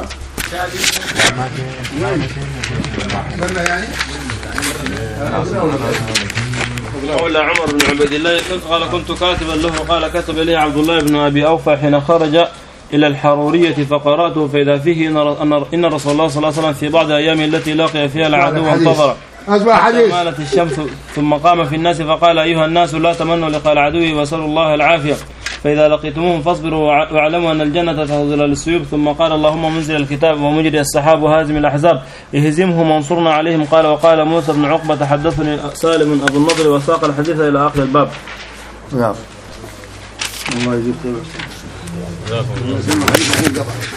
قول عمر بن عبيد الله قال كنت كاتبا له قال كتب لي عبد الله بن أبي أوفى حين خرج إلى الحرورية فقرأته فإذا فيه إن رسول الله صلى الله عليه وسلم في بعض الأيام التي لقي فيها العدو انتظر حتى مالت الشمس ثم قام في الناس فقال أيها الناس لا تمنوا لقاء العدو وسألوا الله العافية فإذا لقيتموهم فاصبروا واعلموا أن الجنة تحت ظلال السيوف. ثم قال اللهم منزل الكتاب ومجري السحاب وهازم الأحزاب اهزمهم وانصرنا عليهم. قال وقال موسى بن عقبة حدثني سالم أبو النضر وساق الحديث إلى آخر الباب. نعم الله يجزيك خير.